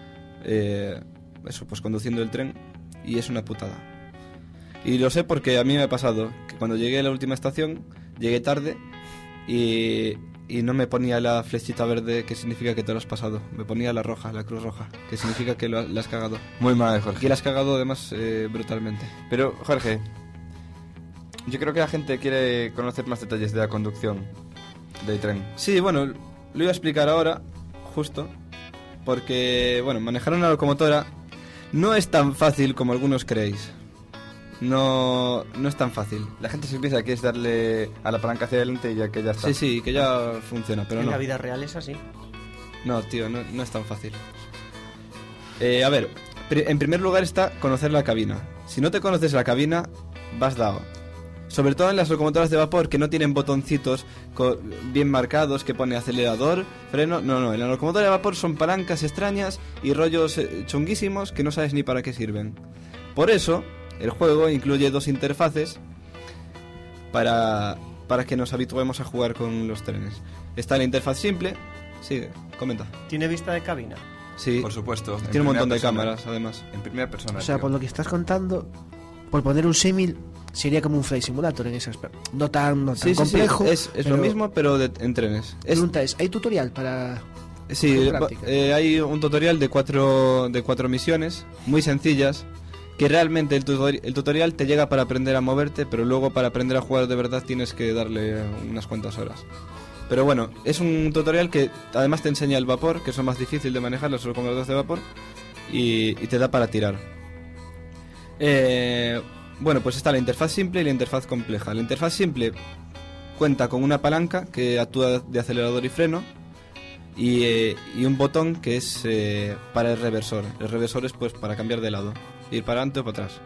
pues conduciendo el tren, y es una putada. Y lo sé porque a mí me ha pasado que cuando llegué a la última estación, llegué tarde y no me ponía la flechita verde, que significa que te lo has pasado. Me ponía la roja, la cruz roja, que significa que la has cagado. Muy mal, Jorge. Y la has cagado además brutalmente. Pero, Jorge, yo creo que la gente quiere conocer más detalles de la conducción del tren. Sí, bueno, lo iba a explicar ahora, justo, porque, bueno, manejar una locomotora no es tan fácil como algunos creéis. No es tan fácil. La gente se piensa que es darle a la palanca hacia adelante y ya que ya está. Sí, que ya funciona, pero en no. la vida real es así. No, tío, no es tan fácil. A ver, en primer lugar está conocer la cabina. Si no te conoces la cabina, vas dado. Sobre todo en las locomotoras de vapor, que no tienen botoncitos bien marcados que pone acelerador, freno. No, en la locomotora de vapor son palancas extrañas y rollos chunguísimos que no sabes ni para qué sirven. Por eso, el juego incluye dos interfaces para que nos habituemos a jugar con los trenes. Está la interfaz simple. Sigue, comenta. ¿Tiene vista de cabina? Sí, por supuesto. Tiene un montón de cámaras, además. En primera persona. O sea, tío. por lo que estás contando, por poner un símil, sería como un Flight Simulator en ese aspecto. No tan complejo. Sí. Es lo mismo, pero en trenes. Pregunta es, ¿hay tutorial para...? Sí, hay un tutorial de cuatro misiones, muy sencillas, que realmente el tutorial te llega para aprender a moverte, pero luego para aprender a jugar de verdad tienes que darle unas cuantas horas. Pero bueno, es un tutorial que además te enseña el vapor, que es lo más difícil de manejar, las locomotoras de vapor, y te da para tirar. Bueno, pues está la interfaz simple y la interfaz compleja. La interfaz simple cuenta con una palanca que actúa de acelerador y freno, y un botón que es para el reversor. El reversor es pues para cambiar de lado, ir para adelante o para atrás.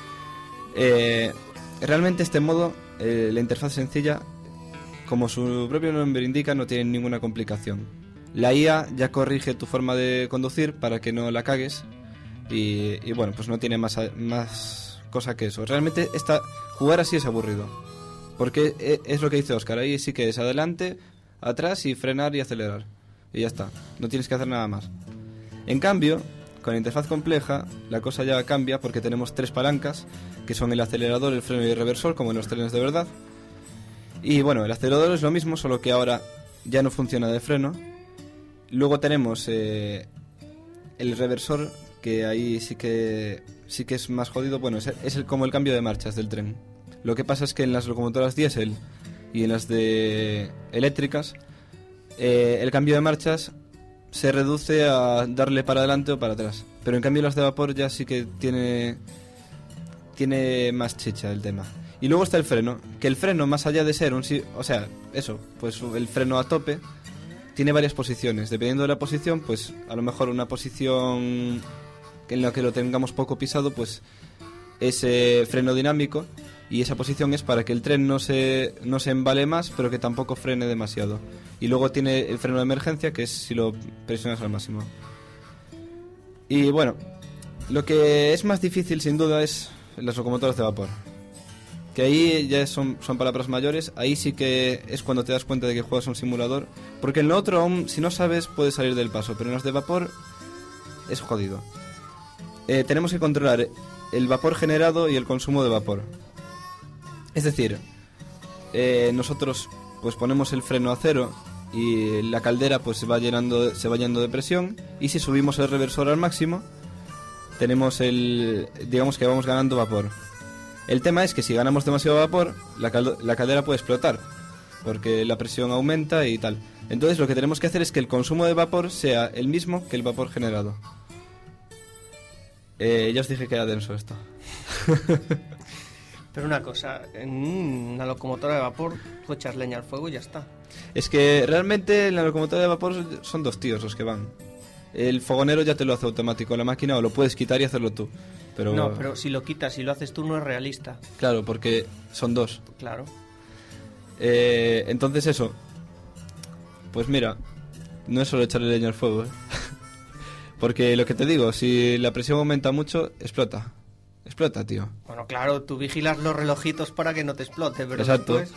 Realmente este modo, la interfaz sencilla, como su propio nombre indica, no tiene ninguna complicación. La IA ya corrige tu forma de conducir para que no la cagues, y bueno, pues no tiene más cosa que eso. Realmente jugar así es aburrido, porque es lo que dice Óscar, ahí sí que es adelante, atrás y frenar y acelerar, y ya está, no tienes que hacer nada más. En cambio, con la interfaz compleja la cosa ya cambia porque tenemos 3 palancas, que son el acelerador, el freno y el reversor, como en los trenes de verdad. Y bueno, el acelerador es lo mismo, solo que ahora ya no funciona de freno. Luego tenemos el reversor, que ahí sí que es más jodido. Bueno, es como el cambio de marchas del tren. Lo que pasa es que en las locomotoras diésel y en las de eléctricas, el cambio de marchas se reduce a darle para adelante o para atrás. Pero en cambio las de vapor ya sí que tiene más chicha el tema. Y luego está el freno, que el freno, más allá de ser pues el freno a tope, tiene varias posiciones. Dependiendo de la posición, pues a lo mejor una posición en la que lo tengamos poco pisado, pues es freno dinámico, y esa posición es para que el tren no se embale más, pero que tampoco frene demasiado. Y luego tiene el freno de emergencia, que es si lo presionas al máximo. Y bueno, lo que es más difícil sin duda es las locomotoras de vapor, que ahí ya son palabras mayores. Ahí sí que es cuando te das cuenta de que juegas un simulador, porque en lo otro aún, si no sabes, puedes salir del paso, pero en las de vapor es jodido. Tenemos que controlar el vapor generado y el consumo de vapor. Es decir, nosotros pues ponemos el freno a 0 y la caldera pues se va llenando de presión, y si subimos el reversor al máximo, tenemos digamos que vamos ganando vapor. El tema es que si ganamos demasiado vapor, la caldera puede explotar, porque la presión aumenta y tal. Entonces lo que tenemos que hacer es que el consumo de vapor sea el mismo que el vapor generado. Ya os dije que era denso esto. Pero una cosa, en una locomotora de vapor tú echas leña al fuego y ya está. Es que realmente en la locomotora de vapor son 2 tíos los que van. El fogonero ya te lo hace automático la máquina, o lo puedes quitar y hacerlo tú. No, pero si lo quitas y lo haces tú no es realista. Claro, porque son 2. Claro. Entonces eso, pues mira, no es solo echarle leña al fuego, porque lo que te digo, si la presión aumenta mucho, explota, tío. Bueno, claro, tú vigilas los relojitos para que no te explote, pero exacto. Después...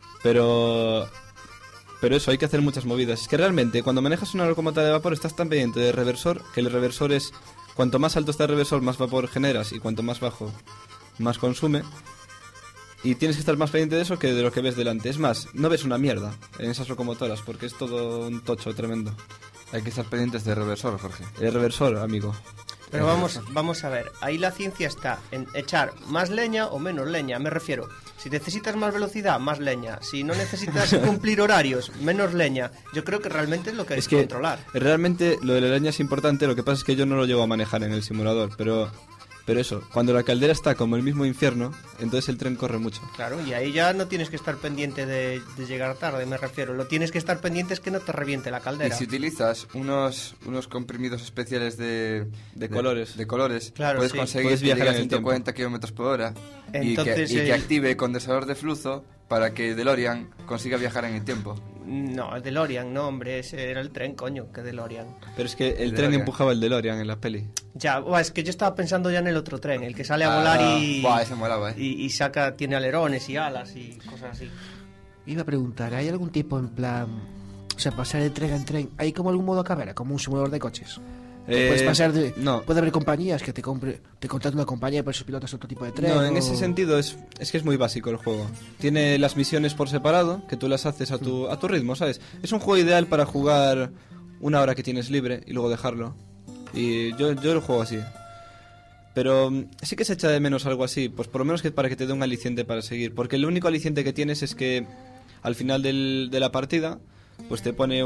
Pero eso, hay que hacer muchas movidas. Es que realmente cuando manejas una locomotora de vapor estás tan pendiente de reversor, que el reversor es... Cuanto más alto está el reversor, más vapor generas, y cuanto más bajo, más consume. Y tienes que estar más pendiente de eso que de lo que ves delante. Es más, no ves una mierda en esas locomotoras, porque es todo un tocho tremendo. Hay que estar pendientes del reversor, Jorge. El reversor, amigo. Pero vamos a ver, ahí la ciencia está en echar más leña o menos leña. Me refiero, si necesitas más velocidad, más leña. Si no necesitas cumplir horarios, menos leña. Yo creo que realmente es lo que hay que controlar. Realmente lo de la leña es importante, lo que pasa es que yo no lo llevo a manejar en el simulador, pero eso, cuando la caldera está como el mismo infierno, entonces el tren corre mucho. Claro, y ahí ya no tienes que estar pendiente de llegar tarde, me refiero. Lo tienes que estar pendiente es que no te reviente la caldera. Y si utilizas unos comprimidos especiales de colores, claro, puedes conseguir viajar a 140 km por hora. Entonces, y que active condensador de flujo para que DeLorean consiga viajar en el tiempo. No, el DeLorean, no, hombre, ese era el tren, coño, que DeLorean. Pero es que el tren empujaba el DeLorean en la peli. Ya, es que yo estaba pensando ya en el otro tren, el que sale a volar y... ese molaba, y saca, tiene alerones y alas y cosas así. Iba a preguntar, ¿hay algún tipo en plan... O sea, pasar de tren en tren, ¿hay como algún modo carrera, como un simulador de coches? Puedes pasar de... No. Puede haber compañías que te contraten una compañía para esos pilotos otro tipo de tren. No, en ese sentido es que es muy básico el juego. Tiene las misiones por separado, que tú las haces a tu ritmo, ¿sabes? Es un juego ideal para jugar una hora que tienes libre y luego dejarlo. Y yo lo juego así. Pero sí que se echa de menos algo así, pues por lo menos que para que te dé un aliciente para seguir. Porque el único aliciente que tienes es que al final de la partida, pues te pone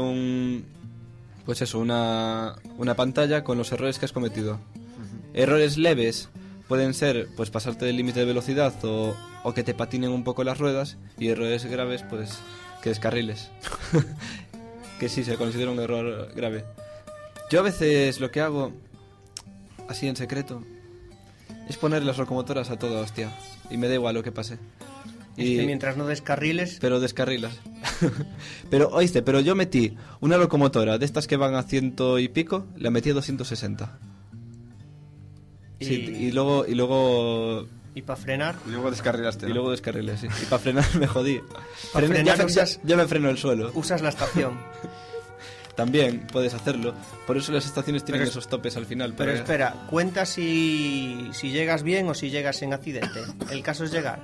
una pantalla con los errores que has cometido. Errores leves pueden ser pues pasarte del límite de velocidad o que te patinen un poco las ruedas, y errores graves pues que descarriles. Que sí, se considera un error grave. Yo a veces lo que hago así en secreto es poner las locomotoras a toda hostia y me da igual lo que pase. Y mientras no descarriles... Pero descarrilas. pero yo metí una locomotora de estas que van a 100 y pico, la metí a 260. Sí, y luego... ¿Y para frenar? Y luego descarrilaste, ¿no? Y luego descarrilé, sí. Y para frenar me jodí. Para frenar ya me freno el suelo. Usas la estación. también puedes hacerlo. Por eso las estaciones tienen Pero esos topes al final. Pero para- espera, cuenta si llegas bien o si llegas en accidente. El caso es llegar.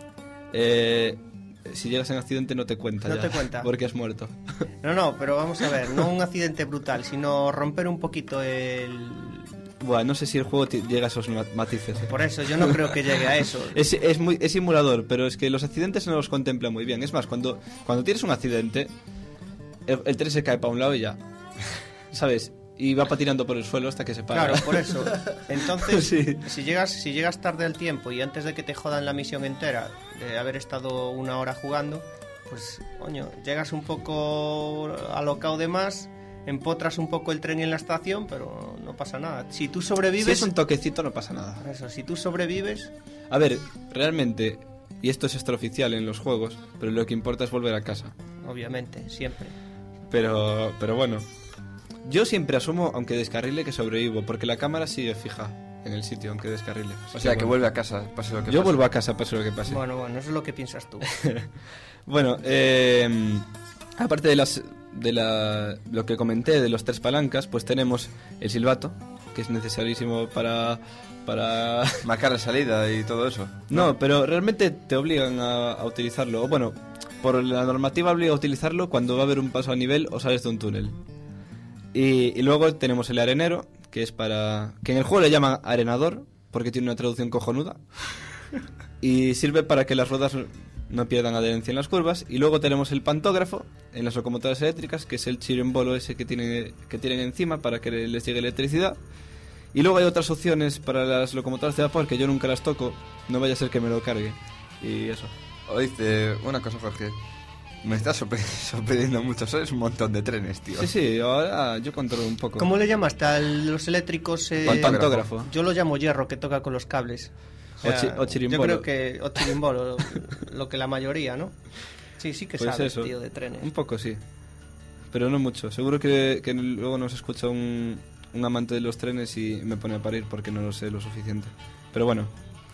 Si llegas en accidente no te cuenta. No ya, te cuenta. Porque has muerto. No, pero vamos a ver, no un accidente brutal, sino romper un poquito el... Buah, no sé si el juego llega a esos matices. Por eso, yo no creo que llegue a eso. Es simulador, pero es que los accidentes no los contempla muy bien. Es más, cuando tienes un accidente, el tren se cae para un lado y ya. ¿Sabes? Y va patinando por el suelo hasta que se para. Claro, por eso. Entonces, Sí. si llegas tarde al tiempo y antes de que te jodan la misión entera, de haber estado 1 hora jugando, pues, coño, llegas un poco alocado de más, empotras un poco el tren en la estación, pero no pasa nada. Si tú sobrevives... Si es un toquecito no pasa nada. Eso, si tú sobrevives... A ver, realmente, y esto es extraoficial en los juegos, pero lo que importa es volver a casa. Obviamente, siempre. Pero bueno, yo siempre asumo, aunque descarrile, que sobrevivo, porque la cámara sigue fija en el sitio, aunque descarrile. O sea, que vuelve a casa, pase lo que Yo pase. vuelvo a casa, pase lo que pase. Bueno, eso es lo que piensas tú. Bueno, aparte de lo que comenté de los 3 palancas, pues tenemos el silbato, que es necesarísimo para marcar la salida y todo eso. No, pero realmente te obligan a utilizarlo. O bueno, por la normativa obliga a utilizarlo cuando va a haber un paso a nivel o sales de un túnel. Y luego tenemos el arenero, que es para... que en el juego le llaman arenador, porque tiene una traducción cojonuda. Y sirve para que las ruedas no pierdan adherencia en las curvas. Y luego tenemos el pantógrafo en las locomotoras eléctricas, que es el chirimbolo ese que tienen encima para que les llegue electricidad. Y luego hay otras opciones para las locomotoras de vapor que yo nunca las toco, no vaya a ser que me lo cargue. Y eso. Oíste, una cosa, Jorge. Me estás sorprendiendo mucho. Sois un montón de trenes, tío. Sí, ahora yo controlo un poco. ¿Cómo le llamaste a los eléctricos? Pantógrafo. Yo lo llamo hierro, que toca con los cables. O chirimbolo. Yo creo que... O chirimbolo, lo que la mayoría, ¿no? Sí que Pues sabes, eso, tío, de trenes. un poco sí. Pero no mucho. Seguro que luego nos escucha un amante de los trenes y me pone a parir porque no lo sé lo suficiente. Pero bueno.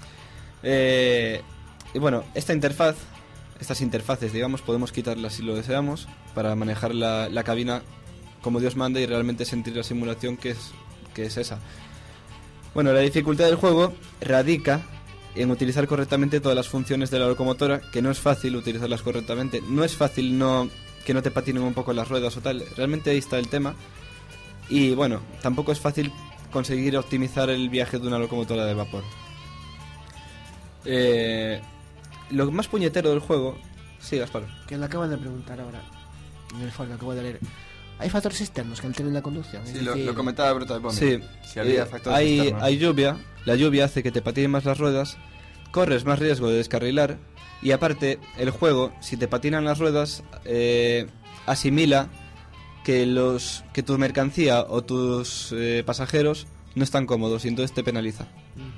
Y bueno, estas interfaces, digamos, podemos quitarlas si lo deseamos para manejar la cabina como Dios manda y realmente sentir la simulación que es esa. Bueno, la dificultad del juego radica en utilizar correctamente todas las funciones de la locomotora, que no es fácil utilizarlas correctamente. No es fácil que no te patinen un poco las ruedas o tal. Realmente ahí está el tema. Y bueno, tampoco es fácil conseguir optimizar el viaje de una locomotora de vapor. Lo más puñetero del juego... Sí, Gaspar. Que le acaban de preguntar ahora. En el foro que acabo de leer. ¿Hay factores externos que alteren la conducción? Sí, Es lo decir, comentaba Brutal Bomb. Sí, Si había factores externos. hay lluvia. La lluvia hace que te patinen más las ruedas. Corres más riesgo de descarrilar. Y aparte, el juego, si te patinan las ruedas, asimila que tu mercancía o tus pasajeros no están cómodos y entonces te penaliza.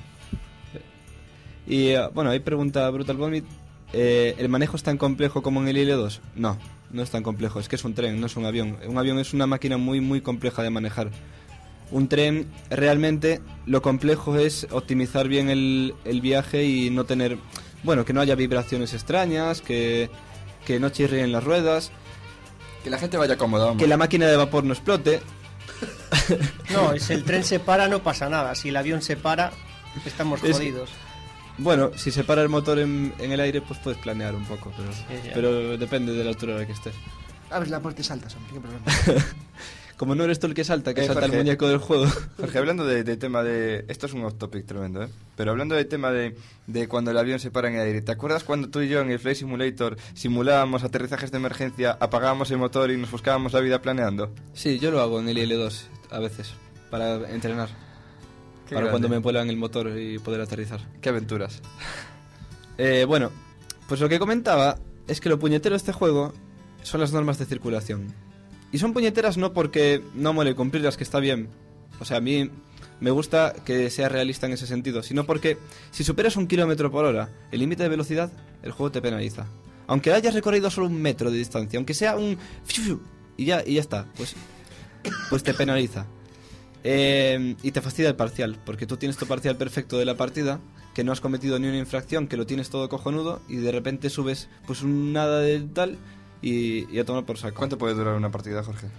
Y bueno, ahí pregunta Brutal Vomit, ¿el manejo es tan complejo como en el IL-2? No es tan complejo, es que es un tren, no es un avión. Un avión es una máquina muy muy compleja de manejar. Un tren, realmente, lo complejo es optimizar bien el viaje y no tener... Bueno, que no haya vibraciones extrañas, que no chirríen las ruedas... Que la gente vaya cómoda, vamos. Que la máquina de vapor no explote. No, si el tren se para no pasa nada. Si el avión se para, estamos jodidos. Bueno, si se para el motor en el aire, pues puedes planear un poco, ya. pero depende de la altura a la que estés. Abres la puerta y saltas, hombre, qué problema. Como no eres tú el que salta Jorge, el muñeco del juego. Jorge, hablando de tema de... Esto es un off topic tremendo, ¿eh? Pero hablando del tema de cuando el avión se para en el aire, ¿te acuerdas cuando tú y yo en el Flight Simulator simulábamos aterrizajes de emergencia, apagábamos el motor y nos buscábamos la vida planeando? Sí, yo lo hago en el IL-2 a veces, para entrenar. Qué Para grande. cuando me vuelan el motor y poder aterrizar. Qué aventuras. Bueno, pues lo que comentaba es que lo puñetero de este juego son las normas de circulación. Y son puñeteras no porque no mole cumplirlas, que está bien. O sea, a mí me gusta que sea realista en ese sentido, sino porque si superas 1 km/h el límite de velocidad, el juego te penaliza. Aunque hayas recorrido solo 1 metro de distancia, aunque sea un... y ya está, pues te penaliza. Y te fastidia el parcial, porque tú tienes tu parcial perfecto de la partida, que no has cometido ni una infracción, que lo tienes todo cojonudo, y de repente subes pues un nada de tal y a tomar por saco. ¿Cuánto puede durar una partida, Jorge?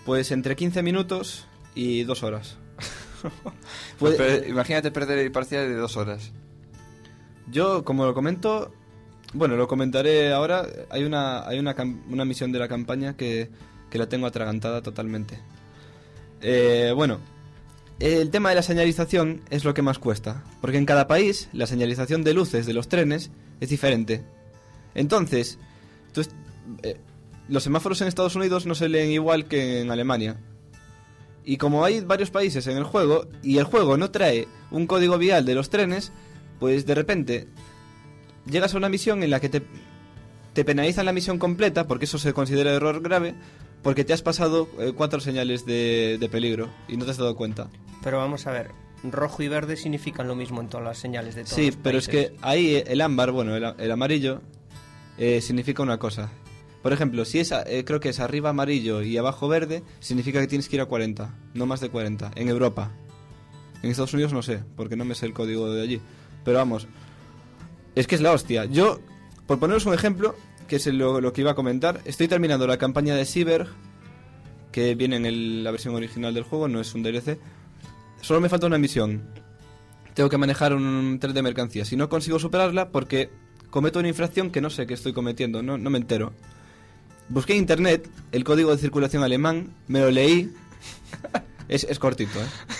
Pues entre 15 minutos y 2 horas. Pues imagínate perder el parcial de 2 horas. Yo, como lo comento, bueno, lo comentaré ahora. Hay una misión de la campaña que la tengo atragantada totalmente. Bueno, el tema de la señalización es lo que más cuesta, porque en cada país la señalización de luces de los trenes es diferente. Entonces, los semáforos en Estados Unidos no se leen igual que en Alemania. Y como hay varios países en el juego y el juego no trae un código vial de los trenes, pues de repente llegas a una misión en la que te penalizan la misión completa, porque eso se considera error grave, porque te has pasado 4 señales de peligro y no te has dado cuenta. Pero vamos a ver, rojo y verde significan lo mismo en todas las señales de todos Sí, los pero es países. que ahí el ámbar, bueno, el amarillo, significa una cosa. Por ejemplo, si es, creo que es arriba amarillo y abajo verde, significa que tienes que ir a 40, no más de 40, en Europa. En Estados Unidos no sé, porque no me sé el código de allí. Pero vamos, es que es la hostia. Yo, por poneros un ejemplo, que es lo que iba a comentar, estoy terminando la campaña de Cyber, que viene en la versión original del juego, no es un DLC. Solo me falta una misión. Tengo que manejar un tren de mercancías y no consigo superarla porque cometo una infracción que no sé qué estoy cometiendo, no me entero. Busqué en internet el código de circulación alemán, me lo leí. Es cortito,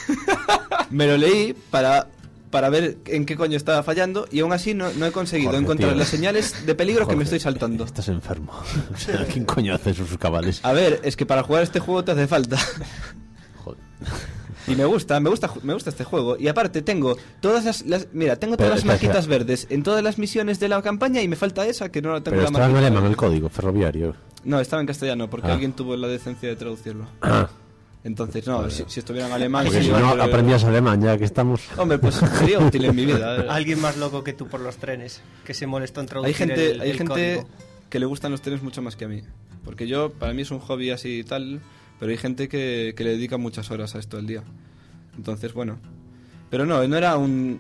Me lo leí para ver en qué coño estaba fallando y aún así no he conseguido Jorge, encontrar tío. las señales de peligro que me Jorge, estoy saltando. Estás enfermo. O sea, ¿quién coño hace sus cabales? A ver, es que para jugar este juego te hace falta. Joder. Y me gusta este juego. Y aparte tengo todas mira, tengo Pero, todas las espera, marquitas espera. verdes en todas las misiones de la campaña y me falta esa que no la tengo Pero la estaba en marquita. alemán el código ferroviario. No, estaba en castellano porque Ah. alguien tuvo la decencia de traducirlo. Ah. Entonces, no, si estuviera en alemán... Porque sí, si vale, no, pero- aprendías alemán ya que estamos. Hombre, pues sería útil en mi vida. Alguien más loco que tú por los trenes, que se molestó en traducir Hay gente, el gente código. que le gustan los trenes mucho más que a mí. Porque para mí es un hobby así y tal, pero hay gente que le dedica muchas horas a esto al día. Entonces, bueno. Pero no era un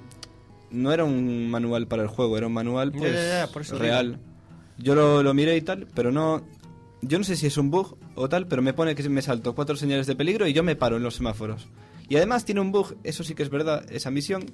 manual para el juego, era un manual pues Ya, por eso real. Yo lo miré y tal, pero no... Yo no sé si es un bug o tal, pero me pone que me salto 4 señales de peligro y yo me paro en los semáforos. Y además tiene un bug, eso sí que es verdad, esa misión,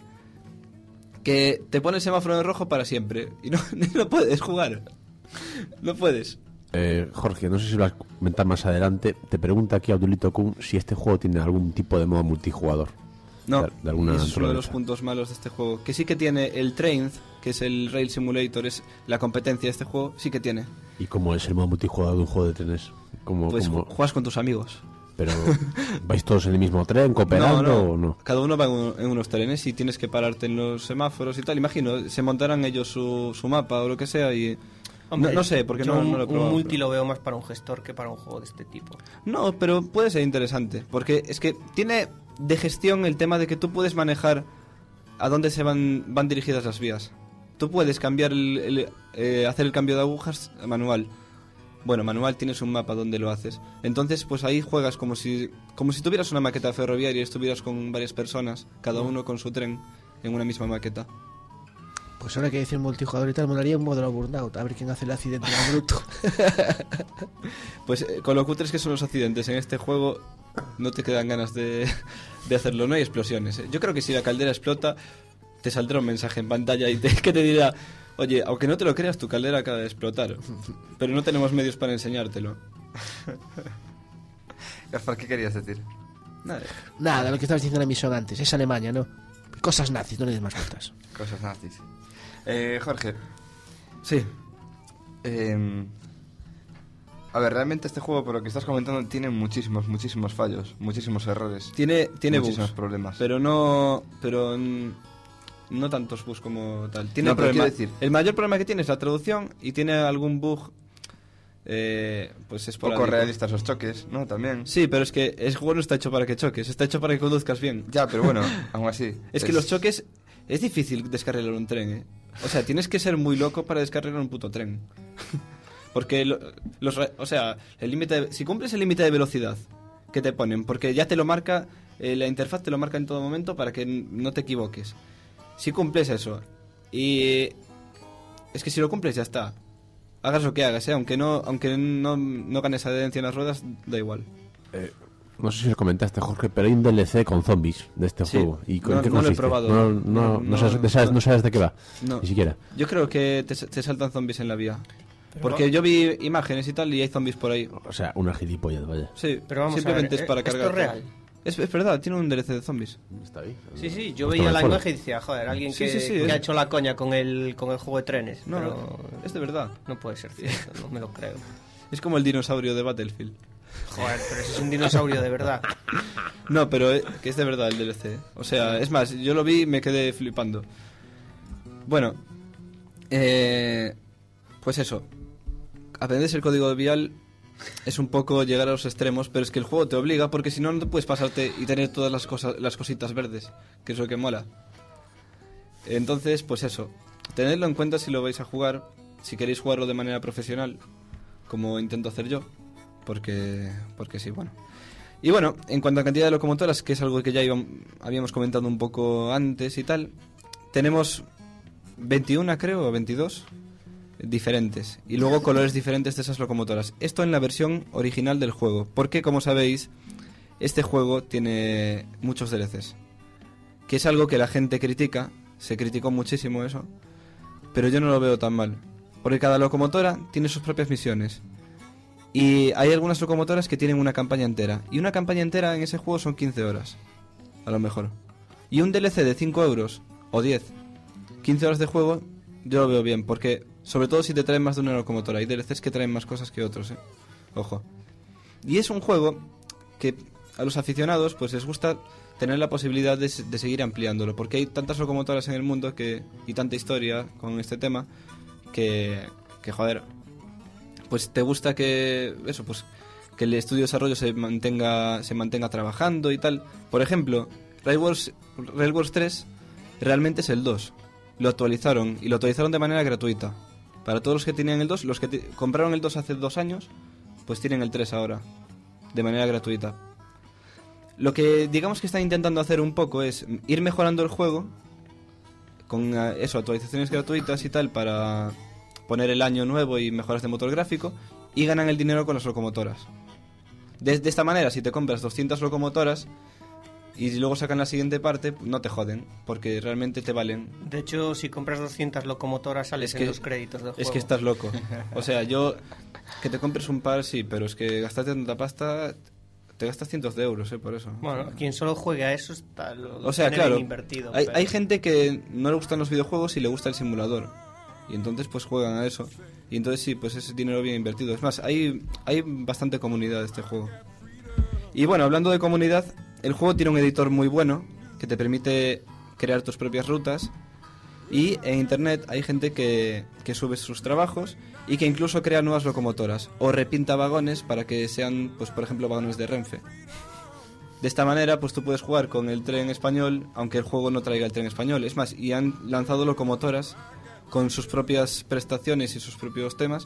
que te pone el semáforo en rojo para siempre. Y no puedes jugar. No puedes. Jorge, no sé si lo vas a comentar más adelante. Te pregunta aquí Abdulito Kun si este juego tiene algún tipo de modo multijugador. No, de alguna y ese es uno de los naturaleza. puntos malos de este juego. Que sí que tiene el Train, que es el Rail Simulator, es la competencia de este juego, sí que tiene. ¿Y cómo es el modo multijugador de un juego de trenes? Pues juegas con tus amigos. Pero, ¿vais todos en el mismo tren, cooperando o no? Cada uno va en unos trenes y tienes que pararte en los semáforos y tal. Imagino, se montarán ellos su mapa o lo que sea y... Hombre, no sé, porque yo no lo he probado. Un multi pero- lo veo más para un gestor que para un juego de este tipo. No, pero puede ser interesante, porque es que tiene de gestión el tema de que tú puedes manejar a dónde se van dirigidas las vías. Tú puedes cambiar hacer el cambio de agujas manual. Bueno, manual tienes un mapa donde lo haces. Entonces, pues ahí juegas como si tuvieras una maqueta ferroviaria y estuvieras con varias personas, cada uno con su tren, en una misma maqueta. Pues ahora que decir multijugador y tal, molaría un modelo Burnout, a ver quién hace el accidente más bruto. Pues con lo cutres que son los accidentes en este juego, no te quedan ganas de hacerlo. No hay explosiones. Yo creo que si la caldera explota, te saldrá un mensaje en pantalla que te dirá: oye, aunque no te lo creas, tu caldera acaba de explotar, pero no tenemos medios para enseñártelo. Gaspar, ¿qué querías decir? Nada. Nada, lo que estabas diciendo en la emisión antes, es Alemania, ¿no? Cosas nazis, no le des más vueltas. Cosas nazis. Jorge, Sí. a ver, realmente este juego, por lo que estás comentando, tiene muchísimos fallos, muchísimos errores. Tiene muchísimos bugs, problemas. pero no tantos bugs como tal. Tiene No, pero problema. quiero decir- El mayor problema que tiene es la traducción y tiene algún bug, pues es Poco realistas los choques, ¿no? También. Sí, pero es que el juego no está hecho para que choques, está hecho para que conduzcas bien. Ya, pero bueno, aún así. Es que los choques es difícil descarrilar un tren, ¿eh? O sea, tienes que ser muy loco para descarrilar un puto tren. Porque el límite, si cumples el límite de velocidad que te ponen, porque ya te lo marca, la interfaz te lo marca en todo momento para que no te equivoques. Si cumples eso, y es que si lo cumples ya está. Hagas lo que hagas, aunque no ganes adherencia en las ruedas, da igual. No sé si lo comentaste, Jorge, pero hay un DLC con zombies de este Sí. juego. ¿Y No, qué no lo he consiste? probado. No sabes de qué va, No. ni siquiera. Yo creo que te saltan zombies en la vía. Pero Porque yo vi imágenes y tal y hay zombies por ahí. O sea, una gilipollas, vaya. Sí, Pero vamos simplemente a ver, es para ¿esto cargar. es real? Es verdad, tiene un DLC de zombies. Está bien. Sí, yo Pues veía toma la el imagen y decía, joder, alguien Sí, que, sí, que es- ha hecho la coña con el juego de trenes. No, pero es de verdad. no puede ser cierto, no me lo creo. Es como el dinosaurio de Battlefield. Joder, pero ese es un dinosaurio de verdad. No, pero que es de verdad el DLC. O sea, es más, yo lo vi y me quedé flipando. Bueno, pues eso. Aprendes el código vial es un poco llegar a los extremos, pero es que el juego te obliga porque si no, no te puedes pasarte y tener todas las cositas verdes, que es lo que mola. Entonces, pues eso. Tenedlo en cuenta si lo vais a jugar, si queréis jugarlo de manera profesional, como intento hacer yo, porque sí, bueno. Y bueno, en cuanto a cantidad de locomotoras, que es algo que ya habíamos comentado un poco antes y tal, tenemos 21, creo, o 22 diferentes. Y luego colores diferentes de esas locomotoras. Esto en la versión original del juego, porque como sabéis, este juego tiene muchos DLCs. Que es algo que la gente critica, se criticó muchísimo eso, pero yo no lo veo tan mal. Porque cada locomotora tiene sus propias misiones. Y hay algunas locomotoras que tienen una campaña entera. Y una campaña entera en ese juego son 15 horas. A lo mejor. Y un DLC de 5 euros o 10, 15 horas de juego, yo lo veo bien. Porque, sobre todo si te traen más de una locomotora. Hay DLCs que traen más cosas que otros, Ojo. Y es un juego que a los aficionados pues les gusta tener la posibilidad de seguir ampliándolo. Porque hay tantas locomotoras en el mundo y tanta historia con este tema que joder, pues te gusta que eso, pues que el estudio de desarrollo se mantenga trabajando y tal. Por ejemplo, Railwars 3 realmente es el 2. Lo actualizaron y lo actualizaron de manera gratuita. Para todos los que tenían el 2, los que compraron el 2 hace 2 años, pues tienen el 3 ahora, de manera gratuita. Lo que digamos que están intentando hacer un poco es ir mejorando el juego con eso, actualizaciones gratuitas y tal para poner el año nuevo y mejoras de motor gráfico, y ganan el dinero con las locomotoras. De esta manera, si te compras 200 locomotoras y luego sacan la siguiente parte, no te joden, porque realmente te valen. De hecho, si compras 200 locomotoras sales en los créditos del juego. Es que estás loco. O sea, que te compres un par, sí, pero es que gastarte tanta pasta, te gastas cientos de euros, por eso. Bueno, quien solo juegue a eso o sea, tiene claro, bien invertido. hay gente que no le gustan los videojuegos y le gusta el simulador. Y entonces pues juegan a eso. Y entonces sí, pues ese dinero bien invertido. Es más, hay bastante comunidad de este juego. Y bueno, hablando de comunidad, el juego tiene un editor muy bueno que te permite crear tus propias rutas. Y en internet hay gente que sube sus trabajos y que incluso crea nuevas locomotoras o repinta vagones para que sean, pues por ejemplo, vagones de Renfe. De esta manera, pues tú puedes jugar con el tren español, aunque el juego no traiga el tren español. Es más, y han lanzado locomotoras con sus propias prestaciones y sus propios temas,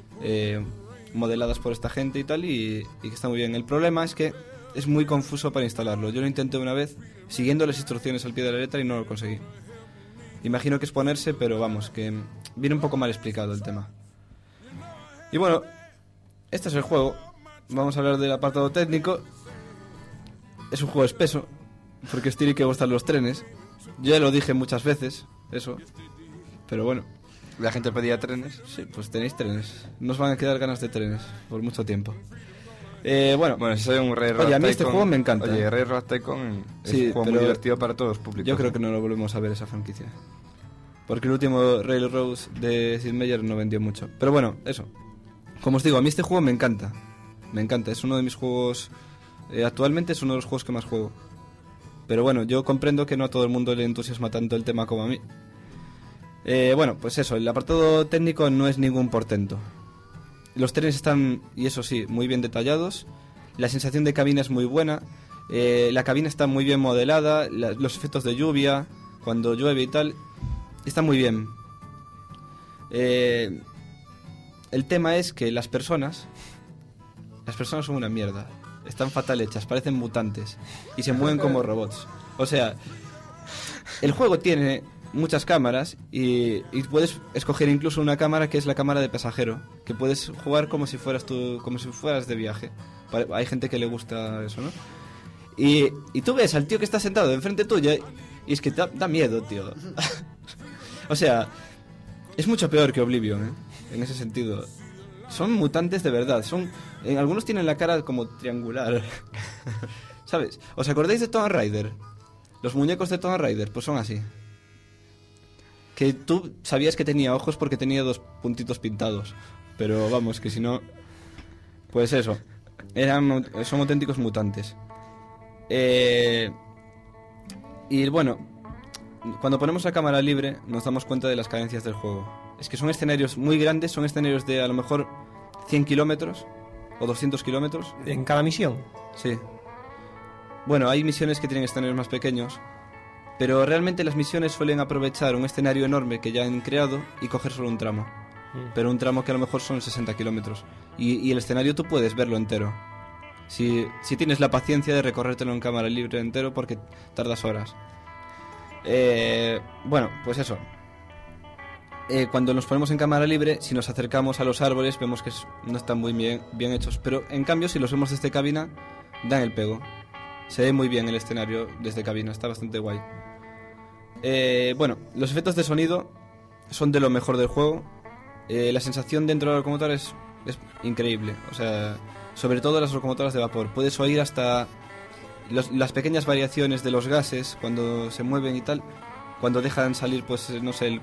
modeladas por esta gente y tal, y que está muy bien. El problema es que es muy confuso para instalarlo. Yo lo intenté una vez, siguiendo las instrucciones al pie de la letra, y no lo conseguí. Imagino que es ponerse, pero vamos, que viene un poco mal explicado el tema. Y bueno, este es el juego. Vamos a hablar del apartado técnico. Es un juego espeso, porque tiene que gustar los trenes. Yo ya lo dije muchas veces, eso. Pero bueno. ¿La gente pedía trenes? Sí, pues tenéis trenes. Nos van a quedar ganas de trenes por mucho tiempo. Bueno, si soy un Rey oye, a mí este juego me encanta. Oye, Rey Road Tycoon es sí, un juego muy divertido para todos los públicos. Yo creo que no lo volvemos a ver esa franquicia. Porque el último Railroads de Sid Meier no vendió mucho. Pero bueno, eso. Como os digo, a mí este juego me encanta. Me encanta, es uno de mis juegos... actualmente es uno de los juegos que más juego. Pero bueno, yo comprendo que no a todo el mundo le entusiasma tanto el tema como a mí. Bueno, pues eso, el apartado técnico no es ningún portento. Los trenes están, y eso sí, muy bien detallados. La sensación de cabina es muy buena. La cabina está muy bien modelada. Los efectos de lluvia, cuando llueve y tal, están muy bien. El tema es que las personas son una mierda. Están fatal hechas, parecen mutantes. Y se mueven como robots. O sea, el juego tiene muchas cámaras y puedes escoger incluso una cámara que es la cámara de pasajero, que puedes jugar como si fueras de viaje. Hay gente que le gusta eso, ¿no? Y tú ves al tío que está sentado enfrente tuya y es que da miedo, tío. O sea, es mucho peor que Oblivion, ¿eh? En ese sentido. Son mutantes de verdad. Algunos tienen la cara como triangular. ¿Sabes? ¿Os acordáis de Tomb Raider? Los muñecos de Tomb Raider, pues son así. Que tú sabías que tenía ojos porque tenía 2 puntitos pintados. Pero vamos, que si no... Pues eso. Son auténticos mutantes. Y bueno, cuando ponemos la cámara libre nos damos cuenta de las carencias del juego. Es que son escenarios muy grandes, son escenarios de a lo mejor 100 kilómetros o 200 kilómetros. ¿En cada misión? Sí. Bueno, hay misiones que tienen escenarios más pequeños, pero realmente las misiones suelen aprovechar un escenario enorme que ya han creado y coger solo un tramo. Pero un tramo que a lo mejor son 60 kilómetros. Y el escenario tú puedes verlo entero. Si tienes la paciencia de recorrértelo en cámara libre entero, porque tardas horas. Bueno, pues eso. Cuando nos ponemos en cámara libre, si nos acercamos a los árboles, vemos que no están muy bien hechos. Pero en cambio, si los vemos desde cabina, dan el pego. Se ve muy bien el escenario desde cabina, está bastante guay. Bueno, los efectos de sonido son de lo mejor del juego. La sensación dentro de la locomotora es increíble. O sea, sobre todo las locomotoras de vapor. Puedes oír hasta las pequeñas variaciones de los gases cuando se mueven y tal. Cuando dejan salir, pues no sé,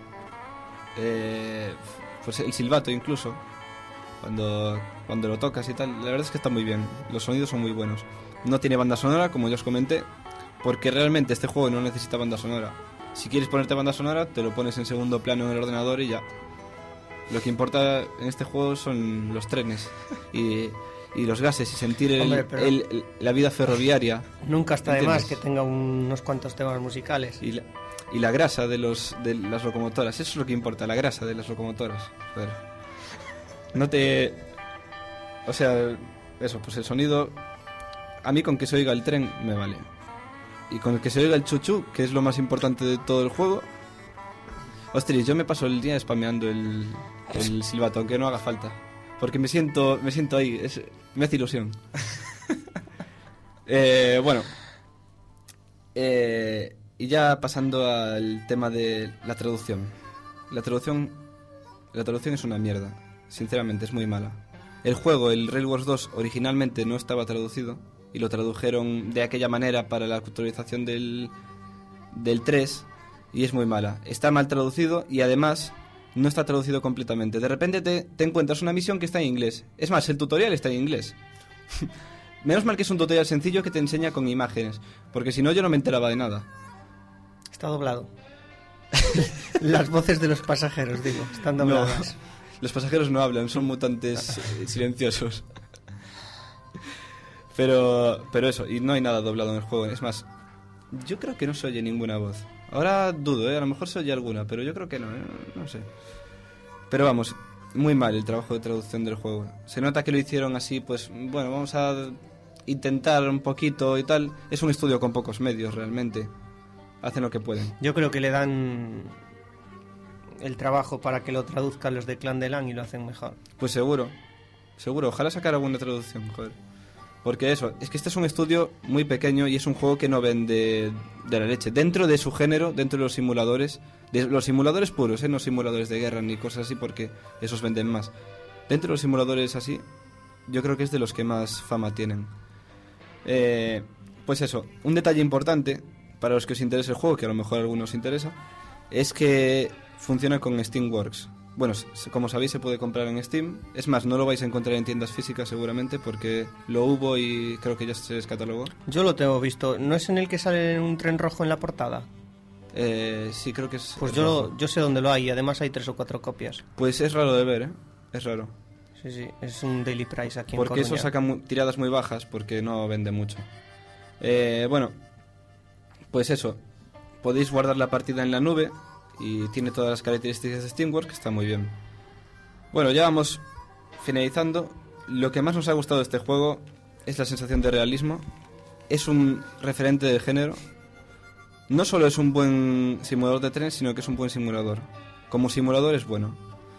pues el silbato incluso. Cuando lo tocas y tal. La verdad es que está muy bien. Los sonidos son muy buenos. No tiene banda sonora, como ya os comenté, porque realmente este juego no necesita banda sonora. Si quieres ponerte banda sonora, te lo pones en segundo plano en el ordenador y ya. Lo que importa en este juego son los trenes y los gases y sentir la vida ferroviaria. Nunca está de más que tenga unos cuantos temas musicales. Y la grasa de las locomotoras, eso es lo que importa, la grasa de las locomotoras. Joder. O sea, eso, pues el sonido... A mí con que se oiga el tren me vale. Y con el que se oiga el chuchú, que es lo más importante de todo el juego... Ostras, yo me paso el día spameando el silbato, aunque no haga falta. Porque me siento ahí, me hace ilusión. Bueno. Y ya pasando al tema de la traducción. La traducción es una mierda. Sinceramente, es muy mala. El juego, el Rail Wars 2, originalmente no estaba traducido. Y lo tradujeron de aquella manera para la actualización del 3. Y es muy mala. Está mal traducido y además no está traducido completamente. De repente te encuentras una misión que está en inglés. Es más, el tutorial está en inglés. Menos mal que es un tutorial sencillo que te enseña con imágenes. Porque si no, yo no me enteraba de nada. Está doblado. Las voces de los pasajeros, digo, están dobladas. No, los pasajeros no hablan, son mutantes silenciosos. Pero eso, y no hay nada doblado en el juego. Es más, yo creo que no se oye ninguna voz. Ahora dudo, a lo mejor se oye alguna, pero yo creo que no, no sé. Pero vamos, muy mal el trabajo de traducción del juego. Se nota que lo hicieron así, pues bueno, vamos a intentar un poquito y tal. Es un estudio con pocos medios realmente. Hacen lo que pueden. Yo creo que le dan el trabajo para que lo traduzcan los de Clan de LAN y lo hacen mejor. Pues seguro, ojalá sacar alguna traducción, joder. Porque eso, es que este es un estudio muy pequeño y es un juego que no vende de la leche. Dentro de su género, dentro de los simuladores puros, no simuladores de guerra ni cosas así, porque esos venden más. Dentro de los simuladores así, yo creo que es de los que más fama tienen. Pues eso, un detalle importante para los que os interese el juego, que a lo mejor a algunos os interesa, es que funciona con Steamworks. Bueno, como sabéis, se puede comprar en Steam. Es más, no lo vais a encontrar en tiendas físicas seguramente, porque lo hubo y creo que ya se descatalogó. Yo lo tengo visto. ¿No es en el que sale un tren rojo en la portada? Sí, creo que es... Pues yo sé dónde lo hay, y además hay 3 o 4 copias. Pues es raro de ver, es raro. Sí, es un daily price aquí en Porque Coruña. eso saca tiradas muy bajas, porque no vende mucho. Bueno, pues eso. Podéis guardar la partida en la nube y tiene todas las características de Steamworks, que está muy bien. Bueno, ya vamos finalizando. Lo que más nos ha gustado de este juego es la sensación de realismo. Es un referente del género. no solo es un buen simulador de trenes, sino que es un buen simulador. Como simulador es bueno.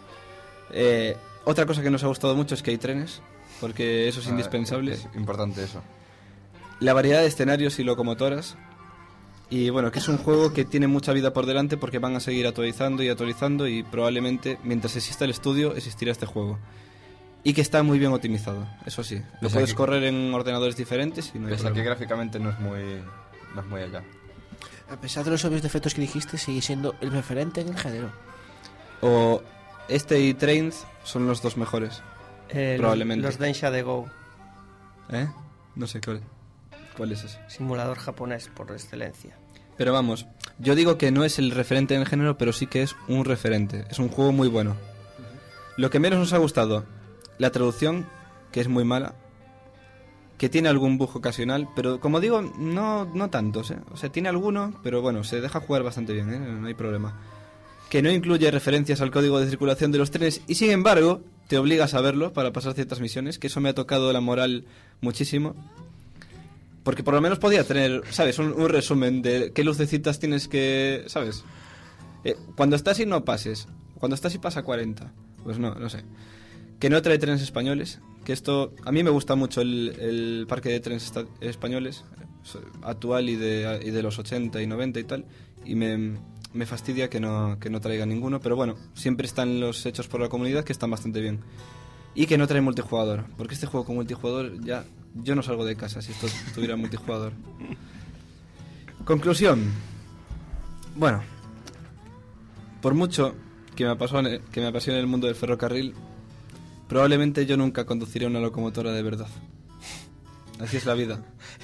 Otra cosa que nos ha gustado mucho es que hay trenes, porque eso es indispensable. Es importante eso. La variedad de escenarios y locomotoras. Y bueno, que es un juego que tiene mucha vida por delante porque van a seguir actualizando y probablemente mientras exista el estudio existirá este juego. Y que está muy bien optimizado, eso sí. Lo puedes correr en ordenadores diferentes y no hay Pese a que gráficamente no es muy allá. A pesar de los obvios defectos que dijiste, sigue siendo el referente en el género. O este y Trains son los dos mejores, probablemente. Los Densha de Go. No sé cuál es ese. Simulador japonés por excelencia. Pero vamos, yo digo que no es el referente en el género, pero sí que es un referente. Es un juego muy bueno. Lo que menos nos ha gustado, la traducción, que es muy mala, que tiene algún bug ocasional, pero como digo, no tantos, ¿eh? O sea, tiene alguno, pero bueno, se deja jugar bastante bien, ¿eh? No hay problema. Que no incluye referencias al código de circulación de los trenes y sin embargo te obliga a saberlo para pasar ciertas misiones, que eso me ha tocado la moral muchísimo. Porque por lo menos podía tener, ¿sabes? Un resumen de qué lucecitas tienes que, ¿sabes? Cuando estás y no pases, cuando estás y pasa 40, pues no sé. Que no trae trenes españoles, que esto, a mí me gusta mucho el parque de trenes españoles, actual y de los 80 y 90 y tal, y me fastidia que no traiga ninguno, pero bueno, siempre están los hechos por la comunidad que están bastante bien. Y que no trae multijugador, porque este juego con multijugador ya... Yo no salgo de casa si esto tuviera multijugador. Conclusión. Bueno, por mucho que me apasione el mundo del ferrocarril, probablemente yo nunca conduciré una locomotora de verdad. Así es la vida.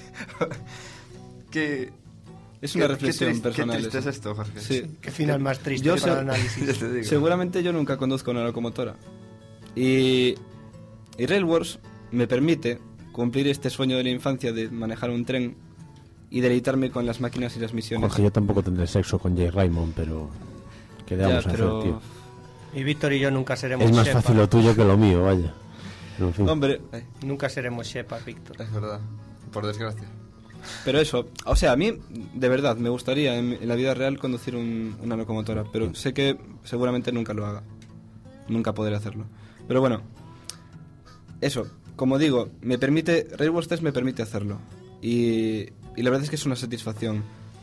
Es una reflexión personal. Qué triste es esto, Jorge. Sí. Qué final más triste para el análisis. Seguramente yo nunca conduzco una locomotora. Y Railworks me permite cumplir este sueño de la infancia de manejar un tren y deleitarme con las máquinas y las misiones. Jorge, yo tampoco tendré sexo con Jay Raymond, pero... ¿qué le vamos a hacer, tío? Y Víctor y yo nunca seremos Es más Shepard. fácil lo tuyo que lo mío, vaya. En fin. Hombre, Nunca seremos Shepard, Víctor. Es verdad, por desgracia. pero eso, o sea, a mí de verdad me gustaría en la vida real conducir una locomotora, pero sé que seguramente nunca lo haga. Nunca podré hacerlo. Pero bueno, eso, como digo, Railworks 3 me permite hacerlo. Y la verdad es que es una satisfacción.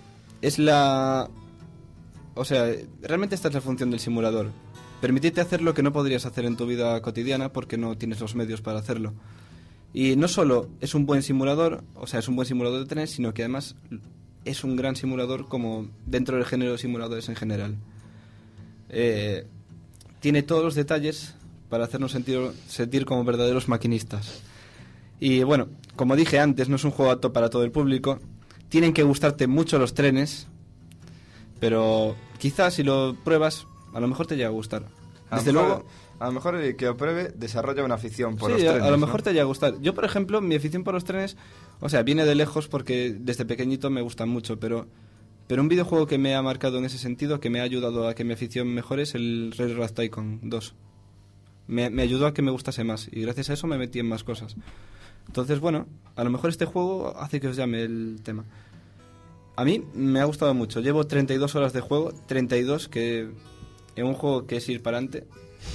O sea, realmente esta es la función del simulador. Permitirte hacer lo que no podrías hacer en tu vida cotidiana porque no tienes los medios para hacerlo. Y no solo es un buen simulador, o sea, es un buen simulador de trenes, sino que además es un gran simulador como dentro del género de simuladores en general. Tiene todos los detalles para hacernos sentir como verdaderos maquinistas. Y bueno, como dije antes, no es un juego apto para todo el público. Tienen que gustarte mucho los trenes, pero quizás si lo pruebas, a lo mejor te llega a gustar. Desde luego, a lo mejor el que lo pruebe desarrolla una afición por los sí, trenes. a lo mejor ¿no? te llega a gustar. Yo, por ejemplo, mi afición por los trenes, o sea, viene de lejos porque desde pequeñito me gustan mucho, pero un videojuego que me ha marcado en ese sentido, que me ha ayudado a que mi afición mejore, es el Railroad Tycoon 2. Me ayudó a que me gustase más y gracias a eso me metí en más cosas. Entonces, bueno, a lo mejor este juego hace que os llame el tema. A mí me ha gustado mucho. Llevo 32 horas de juego, 32, que en un juego que es ir para adelante.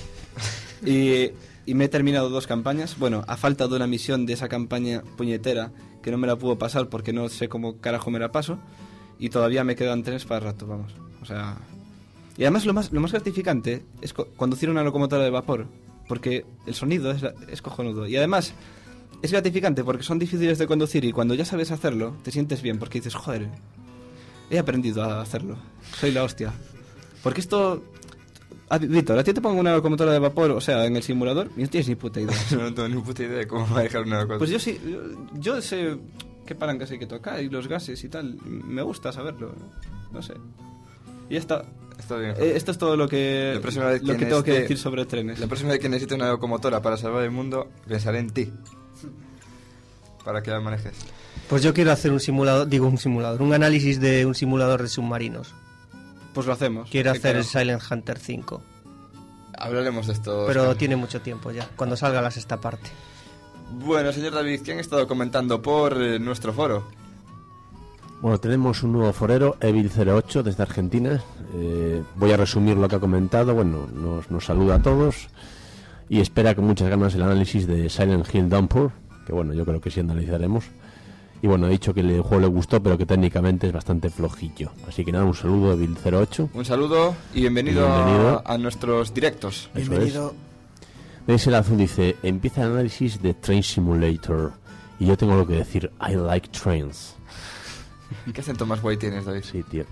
Y me he terminado 2 campañas. Bueno, a falta de una misión de esa campaña puñetera que no me la puedo pasar porque no sé cómo carajo me la paso. Y todavía me quedan 3 para rato, vamos. O sea... Y además lo más gratificante es conducir una locomotora de vapor, porque el sonido es cojonudo. Y además es gratificante porque son difíciles de conducir y cuando ya sabes hacerlo te sientes bien porque dices, joder, he aprendido a hacerlo, soy la hostia. Porque esto... Víctor, a ti te pongo una locomotora de vapor, o sea, en el simulador, y no tienes ni puta idea. No tengo ni puta idea de cómo manejar una locomotora. Pues yo sí, yo sé qué palancas hay que tocar y los gases y tal. Me gusta saberlo, no sé. Y ya está. Está bien. Esto es todo lo que tengo que decir sobre trenes. La próxima vez que necesite una locomotora para salvar el mundo, pensaré en ti. Para que la manejes. Pues yo quiero hacer un análisis de un simulador de submarinos. Pues lo hacemos. Quiero hacer el Silent Hunter 5. Hablaremos de esto. Pero Oscar. tiene mucho tiempo ya, cuando salga la sexta parte. Bueno, señor David, ¿qué han estado comentando por nuestro foro? Bueno, tenemos un nuevo forero, Evil08, desde Argentina. Voy a resumir lo que ha comentado. Bueno, nos saluda a todos y espera con muchas ganas el análisis de Silent Hill Downpour, que bueno, yo creo que sí analizaremos. Y bueno, ha dicho que el juego le gustó, pero que técnicamente es bastante flojillo. Así que nada, un saludo, Evil08. Un saludo y bienvenido. A nuestros directos. Bienvenido. Veis el azul, dice, empieza el análisis de Train Simulator. Y yo tengo lo que decir, I like trains. ¿Qué acento más guay tienes, David? Sí, tío.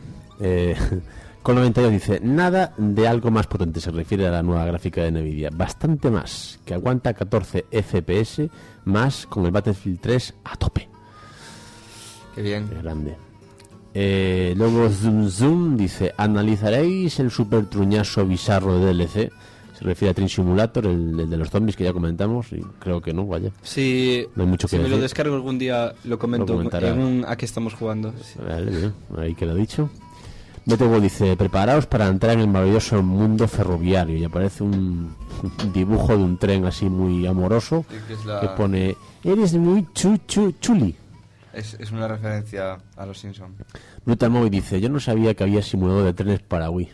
Con 92 dice, nada de algo más potente, se refiere a la nueva gráfica de Nvidia. Bastante más, que aguanta 14 FPS, más con el Battlefield 3 a tope. Qué bien. Qué grande. Luego Zoom dice, ¿analizaréis el super truñazo bizarro de DLC? Se refiere a Train Simulator, el de los zombies que ya comentamos, y creo que no, vaya. Sí, no hay mucho que si decir. me lo descargo algún día lo comento en un a qué estamos jugando. Sí. Vale, bien, ahí queda dicho. Meteo dice, preparaos para entrar en el maravilloso mundo ferroviario, y aparece un dibujo de un tren así muy amoroso que pone, eres muy chuli. Es una referencia a los Simpsons. Brutal Movie dice, yo no sabía que había simulador de trenes para Wii.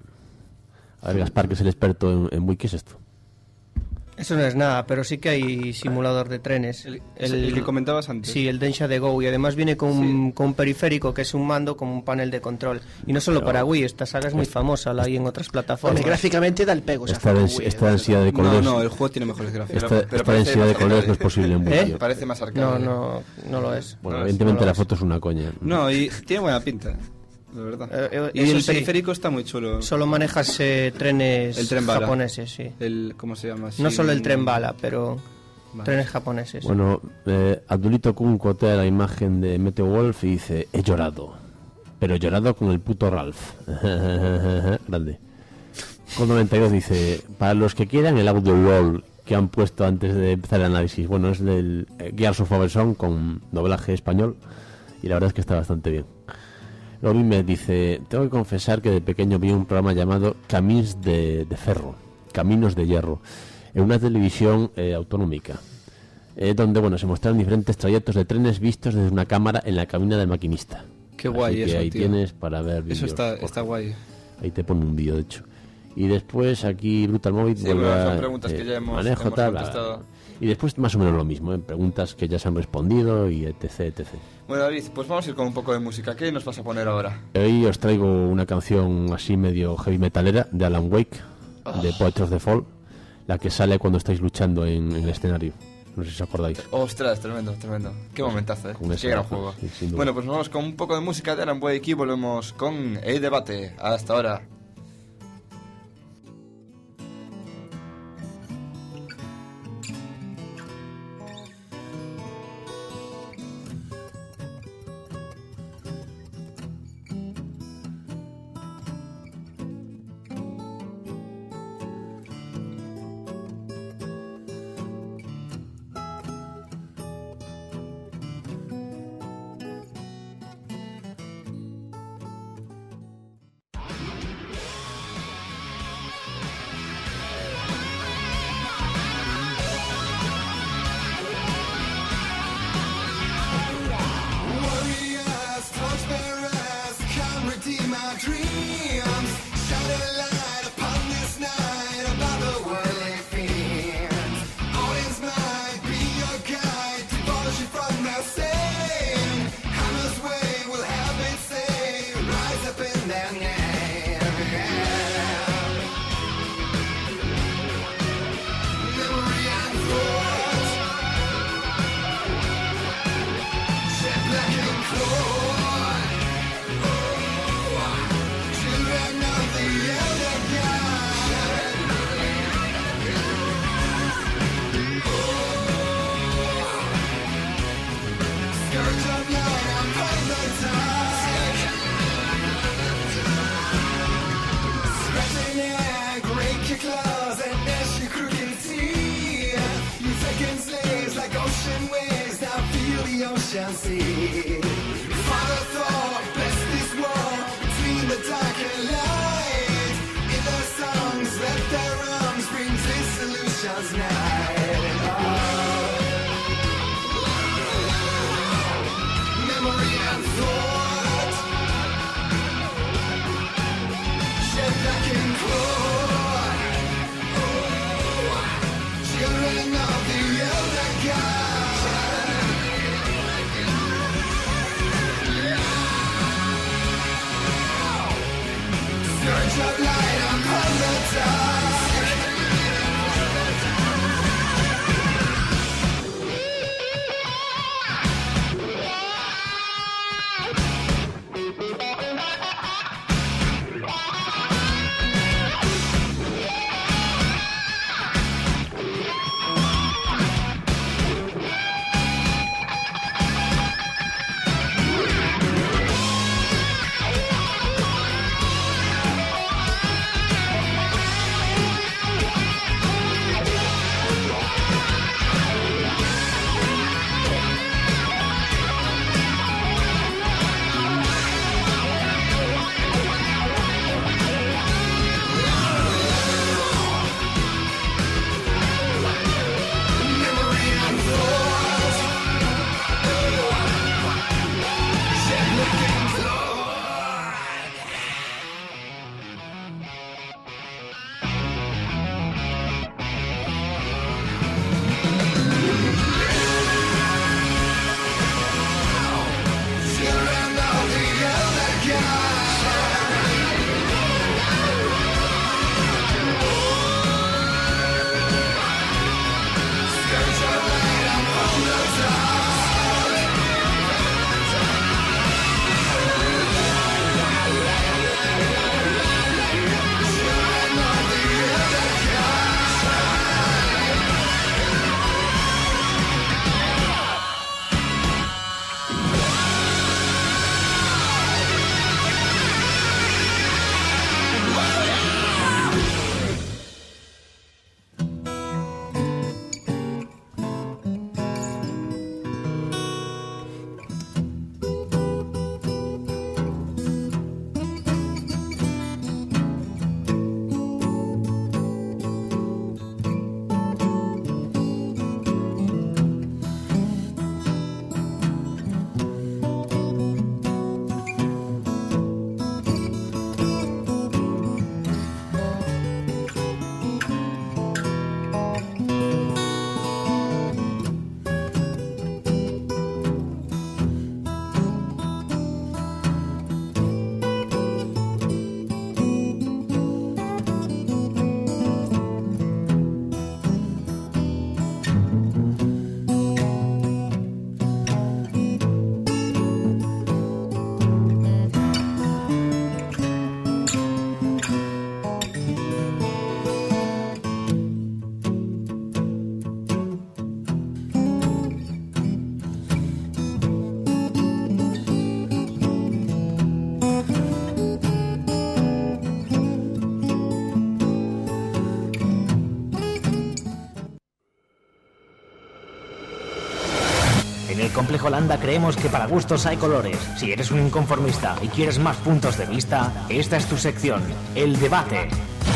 A ver, Gaspar, que es el experto en Wii, ¿qué es esto? Eso no es nada, pero sí que hay simulador de trenes. El que comentabas antes. Sí, el Densha de Go, y además viene con un periférico que es un mando con un panel de control. Y no solo para Wii, esta saga es muy famosa, la hay en otras plataformas. Porque gráficamente da el pego. Esta densidad de colores... No, el juego tiene mejores gráficos. Esta densidad de colores no es posible en Wii. Parece más arcade. No lo es. Bueno, evidentemente la foto es una coña. No, y tiene buena pinta. De verdad. Y el periférico está muy chulo. Solo manejas trenes el tren bala. Japoneses, sí. ¿Cómo se llama? No solo el tren bala, pero trenes japoneses. Bueno, Abdulito Kun cotea la imagen de Meteo Wolf y dice, he llorado, pero he llorado con el puto Ralph. Grande. Con 92 dice, para los que quieran el audio wall que han puesto antes de empezar el análisis, bueno, es del Gears of War Song con doblaje español y la verdad es que está bastante bien. Robin me dice, tengo que confesar que de pequeño vi un programa llamado Camins de Ferro, Caminos de Hierro, en una televisión autonómica, donde bueno se mostraron diferentes trayectos de trenes vistos desde una cámara en la cabina del maquinista. Qué guay eso, ahí tío. Tienes para ver vídeos. Eso está guay. Ahí te pone un vídeo, de hecho. Y después aquí Brutal Mobile son preguntas que ya hemos contestado. Y después más o menos lo mismo, preguntas que ya se han respondido y etc. Bueno, David, pues vamos a ir con un poco de música. ¿Qué nos vas a poner ahora? Hoy os traigo una canción así medio heavy metalera de Alan Wake, de Poets of the Fall, la que sale cuando estáis luchando en el escenario. No sé si os acordáis. Ostras, tremendo. Qué momentazo, Qué gran juego. Sí, bueno, pues vamos con un poco de música de Alan Wake y volvemos con el debate. Hasta ahora. Memory and soul. Complejo Landa creemos que para gustos hay colores. Si eres un inconformista y quieres más puntos de vista, esta es tu sección, El Debate.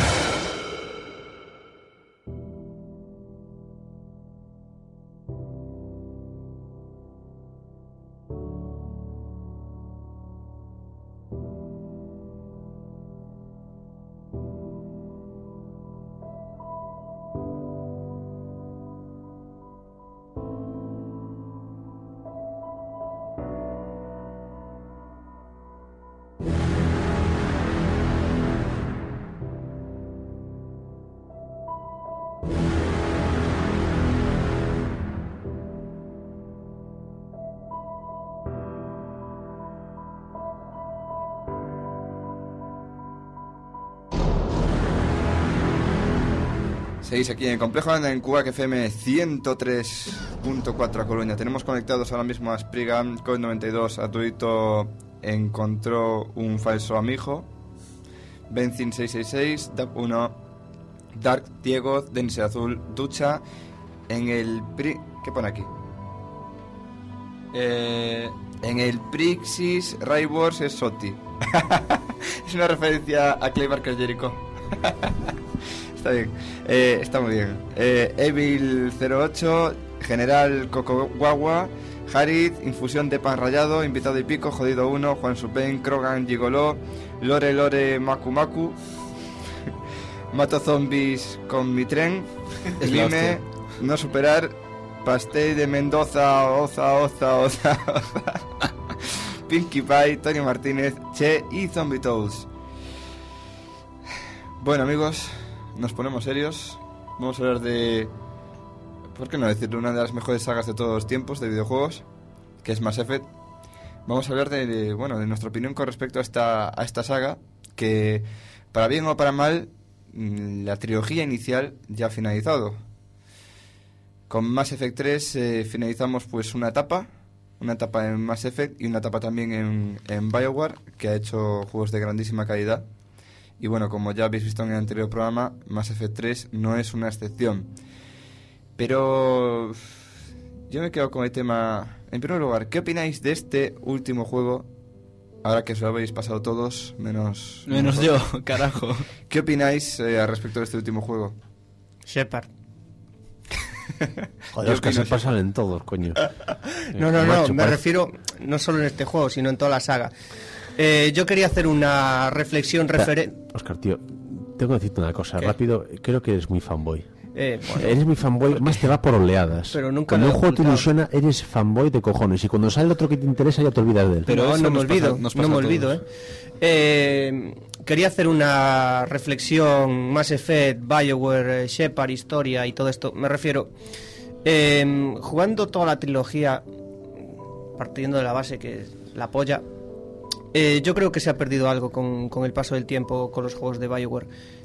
Seguís aquí en el Complejo Landa en Cuac FM 103.4 a Coruña. Tenemos conectados ahora mismo a Spriggan, COVID-92, Atuito encontró un falso amigo, Benzin 666, DAP 1, Dark Diego, Dense Azul, Ducha, en el ¿qué pone aquí? En el Prixis Raywars es Soti. Es una referencia a Clay Barker Jericho. Está bien, está muy bien. Evil 08, General Coco Guagua, Harid, Infusión de Pan Rallado, Invitado y Pico, Jodido 1, Juan Supen, Krogan Gigoló, Lore Maku Maku, Mato Zombies con mi tren, Lime, No Superar, Pastel de Mendoza, Oza, Pinkie Pie, Tony Martínez, Che y Zombie Toads. Bueno, amigos, nos ponemos serios. Vamos a hablar de, ¿por qué no decirlo?, una de las mejores sagas de todos los tiempos de videojuegos, que es Mass Effect. Vamos a hablar de nuestra opinión con respecto a esta saga, que para bien o para mal, la trilogía inicial ya ha finalizado. Con Mass Effect 3 finalizamos pues una etapa en Mass Effect y una etapa también en BioWare, que ha hecho juegos de grandísima calidad. Y bueno, como ya habéis visto en el anterior programa, Mass Effect 3 no es una excepción. Pero yo me quedo con el tema. En primer lugar, ¿qué opináis de este último juego? Ahora que os lo habéis pasado todos, menos yo, carajo. ¿Qué opináis al respecto de este último juego? Shepard. Joder, los que se pasan en todos, coño. No, me refiero no solo en este juego, sino en toda la saga. Yo quería hacer una reflexión referente. Oscar, tío, tengo que decirte una cosa, rápido. Creo que eres muy fanboy. Bueno, eres muy fanboy, más te va por oleadas. Pero nunca cuando lo un juego te ilusiona, eres fanboy de cojones. Y cuando sale otro que te interesa, ya te olvidas de él. Pero no me olvido. Quería hacer una reflexión. Mass Effect, BioWare, Shepard, historia y todo esto. Me refiero, jugando toda la trilogía, partiendo de la base que es la polla, yo creo que se ha perdido algo con el paso del tiempo con los juegos de BioWare.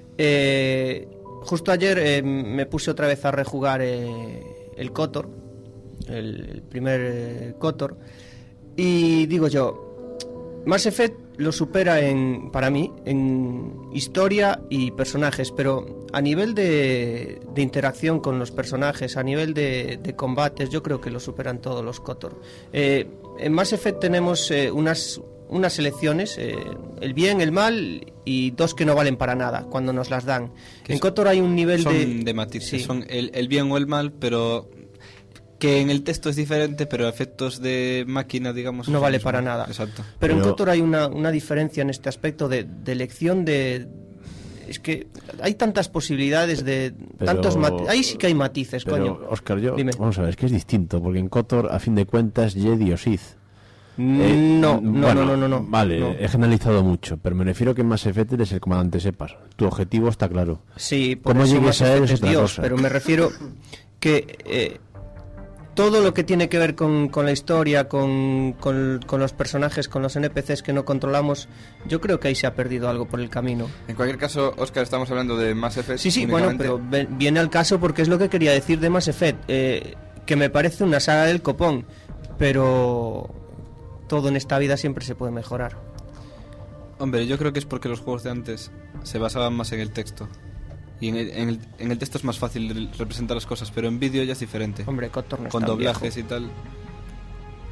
Justo ayer me puse otra vez a rejugar el KOTOR, el primer KOTOR, y digo yo, Mass Effect lo supera para mí en historia y personajes, pero a nivel de interacción con los personajes, a nivel de combates, yo creo que lo superan todos los KOTOR. En Mass Effect tenemos unas elecciones, el bien, el mal y dos que no valen para nada cuando nos las dan. En KOTOR hay un nivel de matices, sí. Son el bien o el mal, pero que en el texto es diferente, pero a efectos de máquina, digamos, no vale para nada. Exacto. Pero en KOTOR hay una diferencia en este aspecto de elección de... Es que hay tantas posibilidades tantos matices. Ahí sí que hay matices, pero, coño. Óscar, Dime. Vamos a ver, es que es distinto, porque en KOTOR, a fin de cuentas, Jedi o Sith. No. Vale, no. he generalizado mucho, pero me refiero que en Mass Effect eres el comandante Shepard. Tu objetivo está claro. Sí, por cómo eso llegues a él es otra Dios, cosa. pero me refiero que todo lo que tiene que ver con la historia, con los personajes, con los NPCs que no controlamos, yo creo que ahí se ha perdido algo por el camino. En cualquier caso, Óscar, estamos hablando de Mass Effect. Sí, bueno, pero viene al caso porque es lo que quería decir de Mass Effect, que me parece una saga del copón, pero todo en esta vida siempre se puede mejorar. Hombre, yo creo que es porque los juegos de antes se basaban más en el texto. Y en el texto es más fácil representar las cosas, pero en vídeo ya es diferente. Hombre, KOTOR no con es tan doblajes viejo. y tal.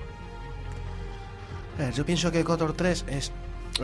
Yo pienso que KOTOR 3 es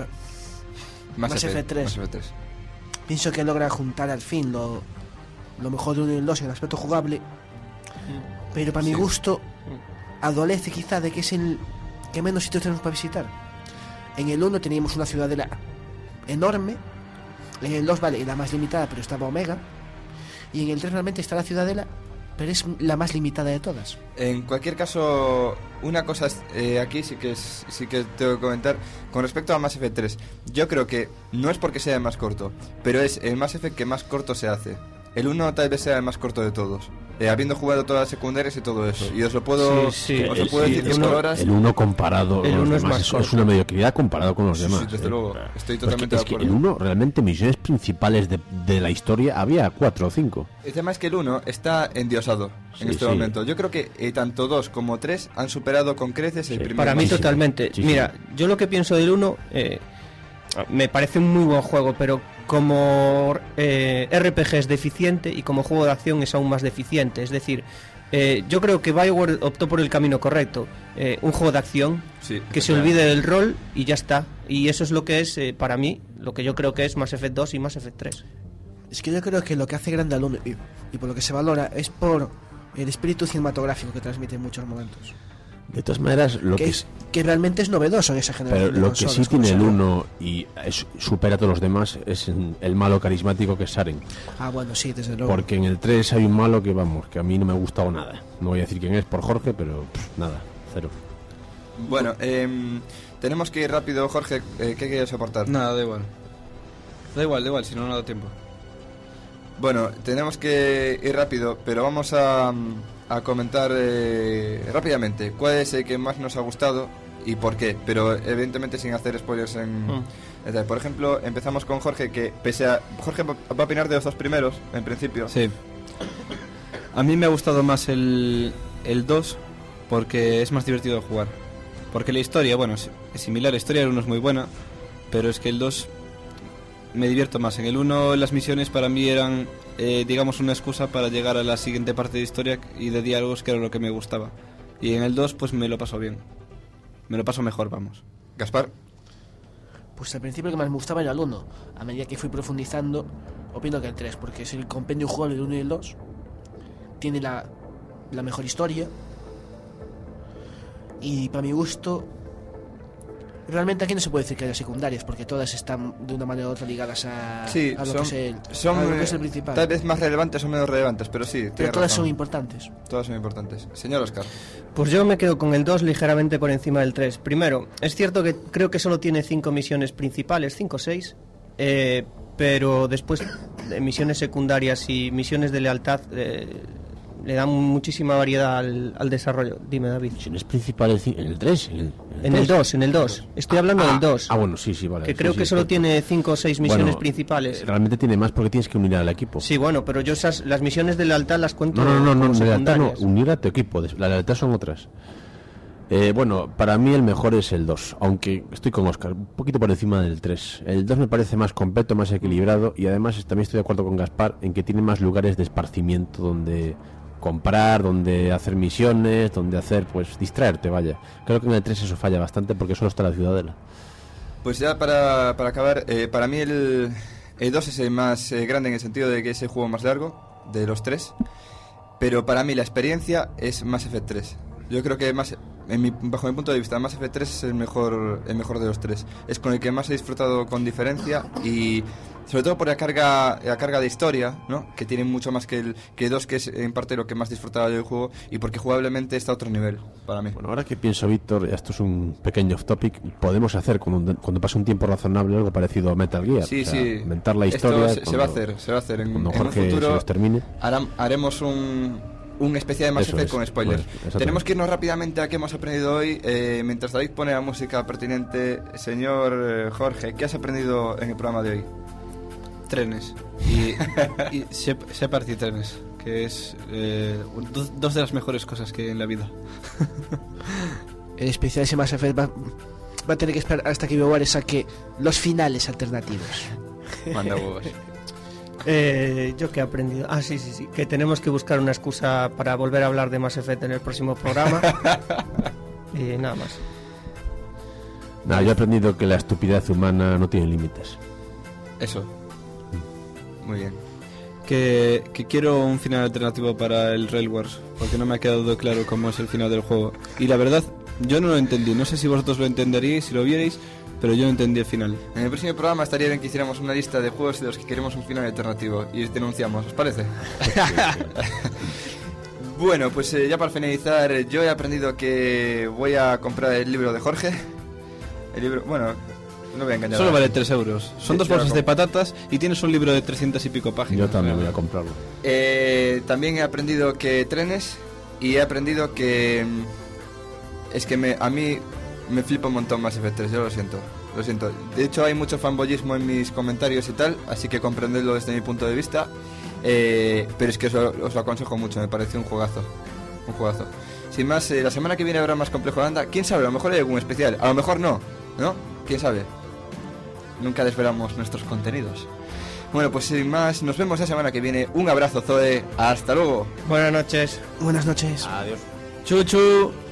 Mass Effect 3. Mass Effect 3. Pienso que logra juntar al fin lo mejor de 1 y el 2 en el aspecto jugable, pero para mi gusto adolece quizá de que es el que menos sitios tenemos para visitar. En el 1 teníamos una ciudadela enorme, en el 2 vale, la más limitada, pero estaba Omega, y en el 3 realmente está la ciudadela, pero es la más limitada de todas. En cualquier caso, una cosa aquí sí que tengo que comentar con respecto a Mass Effect 3. Yo creo que no es porque sea el más corto, pero es el Mass Effect que más corto se hace. El 1 tal vez sea el más corto de todos, habiendo jugado todas las secundarias y todo eso. Y os lo puedo, decir que por horas. El 1 comparado con los demás es una mediocridad comparado con los demás. Sí, desde luego, estoy totalmente de acuerdo. Es que el 1 realmente, misiones principales de la historia, había 4 o 5. El tema es que el 1 está endiosado en este momento. Yo creo que tanto 2 como 3 han superado con creces el primer. Para mí totalmente. Mira, yo lo que pienso del 1, me parece un muy buen juego, pero como RPG es deficiente y como juego de acción es aún más deficiente. Es decir, yo creo que BioWare optó por el camino correcto. Un juego de acción que se olvide del rol y ya está. Y eso es lo que es, para mí, lo que yo creo que es Mass Effect 2 y Mass Effect 3. Es que yo creo que lo que hace grande al 1 y por lo que se valora es por el espíritu cinematográfico que transmite en muchos momentos. De todas maneras, que realmente es novedoso en esa generación. Pero lo que sí tiene el 1 y supera a todos los demás es el malo carismático que es Saren. Ah, bueno, sí, desde luego. Porque en el 3 hay un malo que, vamos, que a mí no me ha gustado nada. No voy a decir quién es por Jorge, pero nada, cero. Bueno, tenemos que ir rápido, Jorge. ¿Qué quieres aportar? Nada, da igual. Da igual, si no da tiempo. Bueno, tenemos que ir rápido, pero vamos a comentar rápidamente cuál es el que más nos ha gustado y por qué, pero evidentemente sin hacer spoilers por ejemplo, empezamos con Jorge, que Jorge va a opinar de los dos primeros, en principio. Sí. A mí me ha gustado más el 2 porque es más divertido de jugar. Porque la historia, bueno, es similar, la historia del 1 es muy buena, pero es que el 2 me divierto más. En el 1 las misiones para mí eran, digamos, una excusa para llegar a la siguiente parte de historia y de diálogos, que era lo que me gustaba. Y en el 2 pues me lo paso bien. Me lo paso mejor, vamos. Gaspar. Pues al principio lo que más me gustaba era el 1. A medida que fui profundizando, opino que el 3, porque es el compendio jugable del 1 y el 2. Tiene la mejor historia. Y para mi gusto, realmente aquí no se puede decir que haya secundarias, porque todas están de una manera u otra ligadas a lo que es el principal. Tal vez más relevantes o menos relevantes, pero sí. Pero todas son importantes. Todas son importantes. Señor Oscar. Pues yo me quedo con el 2 ligeramente por encima del 3. Primero, es cierto que creo que solo tiene 5 misiones principales, 5 o 6, pero después de misiones secundarias y misiones de lealtad le dan muchísima variedad al desarrollo. Dime, David. ¿Misiones principales en el 3? En el 2. Estoy hablando del 2. Ah, bueno, sí, vale. Que creo que solo tiene 5 o 6 misiones principales. Realmente tiene más porque tienes que unir al equipo. Sí, bueno, pero yo las misiones de lealtad las cuento. No, lealtad no, unir a tu equipo. La lealtad son otras. Bueno, para mí el mejor es el 2, aunque estoy con Oscar, un poquito por encima del 3. El 2 me parece más completo, más equilibrado, y además también estoy de acuerdo con Gaspar en que tiene más lugares de esparcimiento donde comprar, donde hacer misiones, donde hacer, pues, distraerte, vaya. Creo que en el 3 eso falla bastante porque solo está la ciudadela. Pues ya para acabar, para mí el 2 es el más grande en el sentido de que es el juego más largo de los 3, pero para mí la experiencia es Mass Effect 3. Yo creo que bajo mi punto de vista, Mass Effect 3 es el mejor de los 3. Es con el que más he disfrutado con diferencia, y sobre todo por la carga de historia, ¿no? Que tiene mucho más que el 2, que es en parte lo que más disfrutaba del juego, y porque jugablemente está a otro nivel para mí. Bueno, ahora que pienso, Víctor, esto es un pequeño off topic, podemos hacer cuando pase un tiempo razonable algo parecido a Metal Gear. Sí, inventar la historia. Esto se va a hacer en un futuro. Se los termine. Haremos un especial de Mass Effect con spoilers. Tenemos que irnos rápidamente a qué hemos aprendido hoy. Mientras David pone la música pertinente, señor Jorge, ¿qué has aprendido en el programa de hoy? Trenes. Y Shepard y trenes, que es dos de las mejores cosas que hay en la vida. El especial de Mass Effect va a tener que esperar hasta que BioWare saque los finales alternativos. Manda huevos. Yo que he aprendido. Sí, que tenemos que buscar una excusa para volver a hablar de Mass Effect en el próximo programa. Y nada más. Nah, yo he aprendido que la estupidez humana no tiene límites. Eso. Muy bien. Que quiero un final alternativo para el Rail Wars, porque no me ha quedado claro cómo es el final del juego. Y la verdad, yo no lo entendí. No sé si vosotros lo entenderíais, si lo vierais, pero yo no entendí el final. En el próximo programa estaría bien que hiciéramos una lista de juegos de los que queremos un final alternativo y denunciamos, ¿os parece? Bueno, pues ya para finalizar, yo he aprendido que voy a comprar el libro de Jorge. El libro, bueno, no voy a engañar. Solo vale 3 euros. Son Sí, 2 bolsas de patatas y tienes un libro de 300 y pico páginas. Yo también voy a comprarlo. También he aprendido que trenes y he aprendido que es que a mí me flipa un montón Mass Effect 3, yo lo siento. De hecho hay mucho fanboyismo en mis comentarios y tal, así que comprendedlo desde mi punto de vista. Pero es que os lo aconsejo mucho, me parece un juegazo. Sin más, la semana que viene habrá más complejo de anda. ¿Quién sabe? A lo mejor hay algún especial, a lo mejor no, ¿no? ¿Quién sabe? Nunca desvelamos nuestros contenidos. Bueno, pues sin más, nos vemos la semana que viene. Un abrazo, Zoe. Hasta luego. Buenas noches. Buenas noches. Adiós. Chuchu.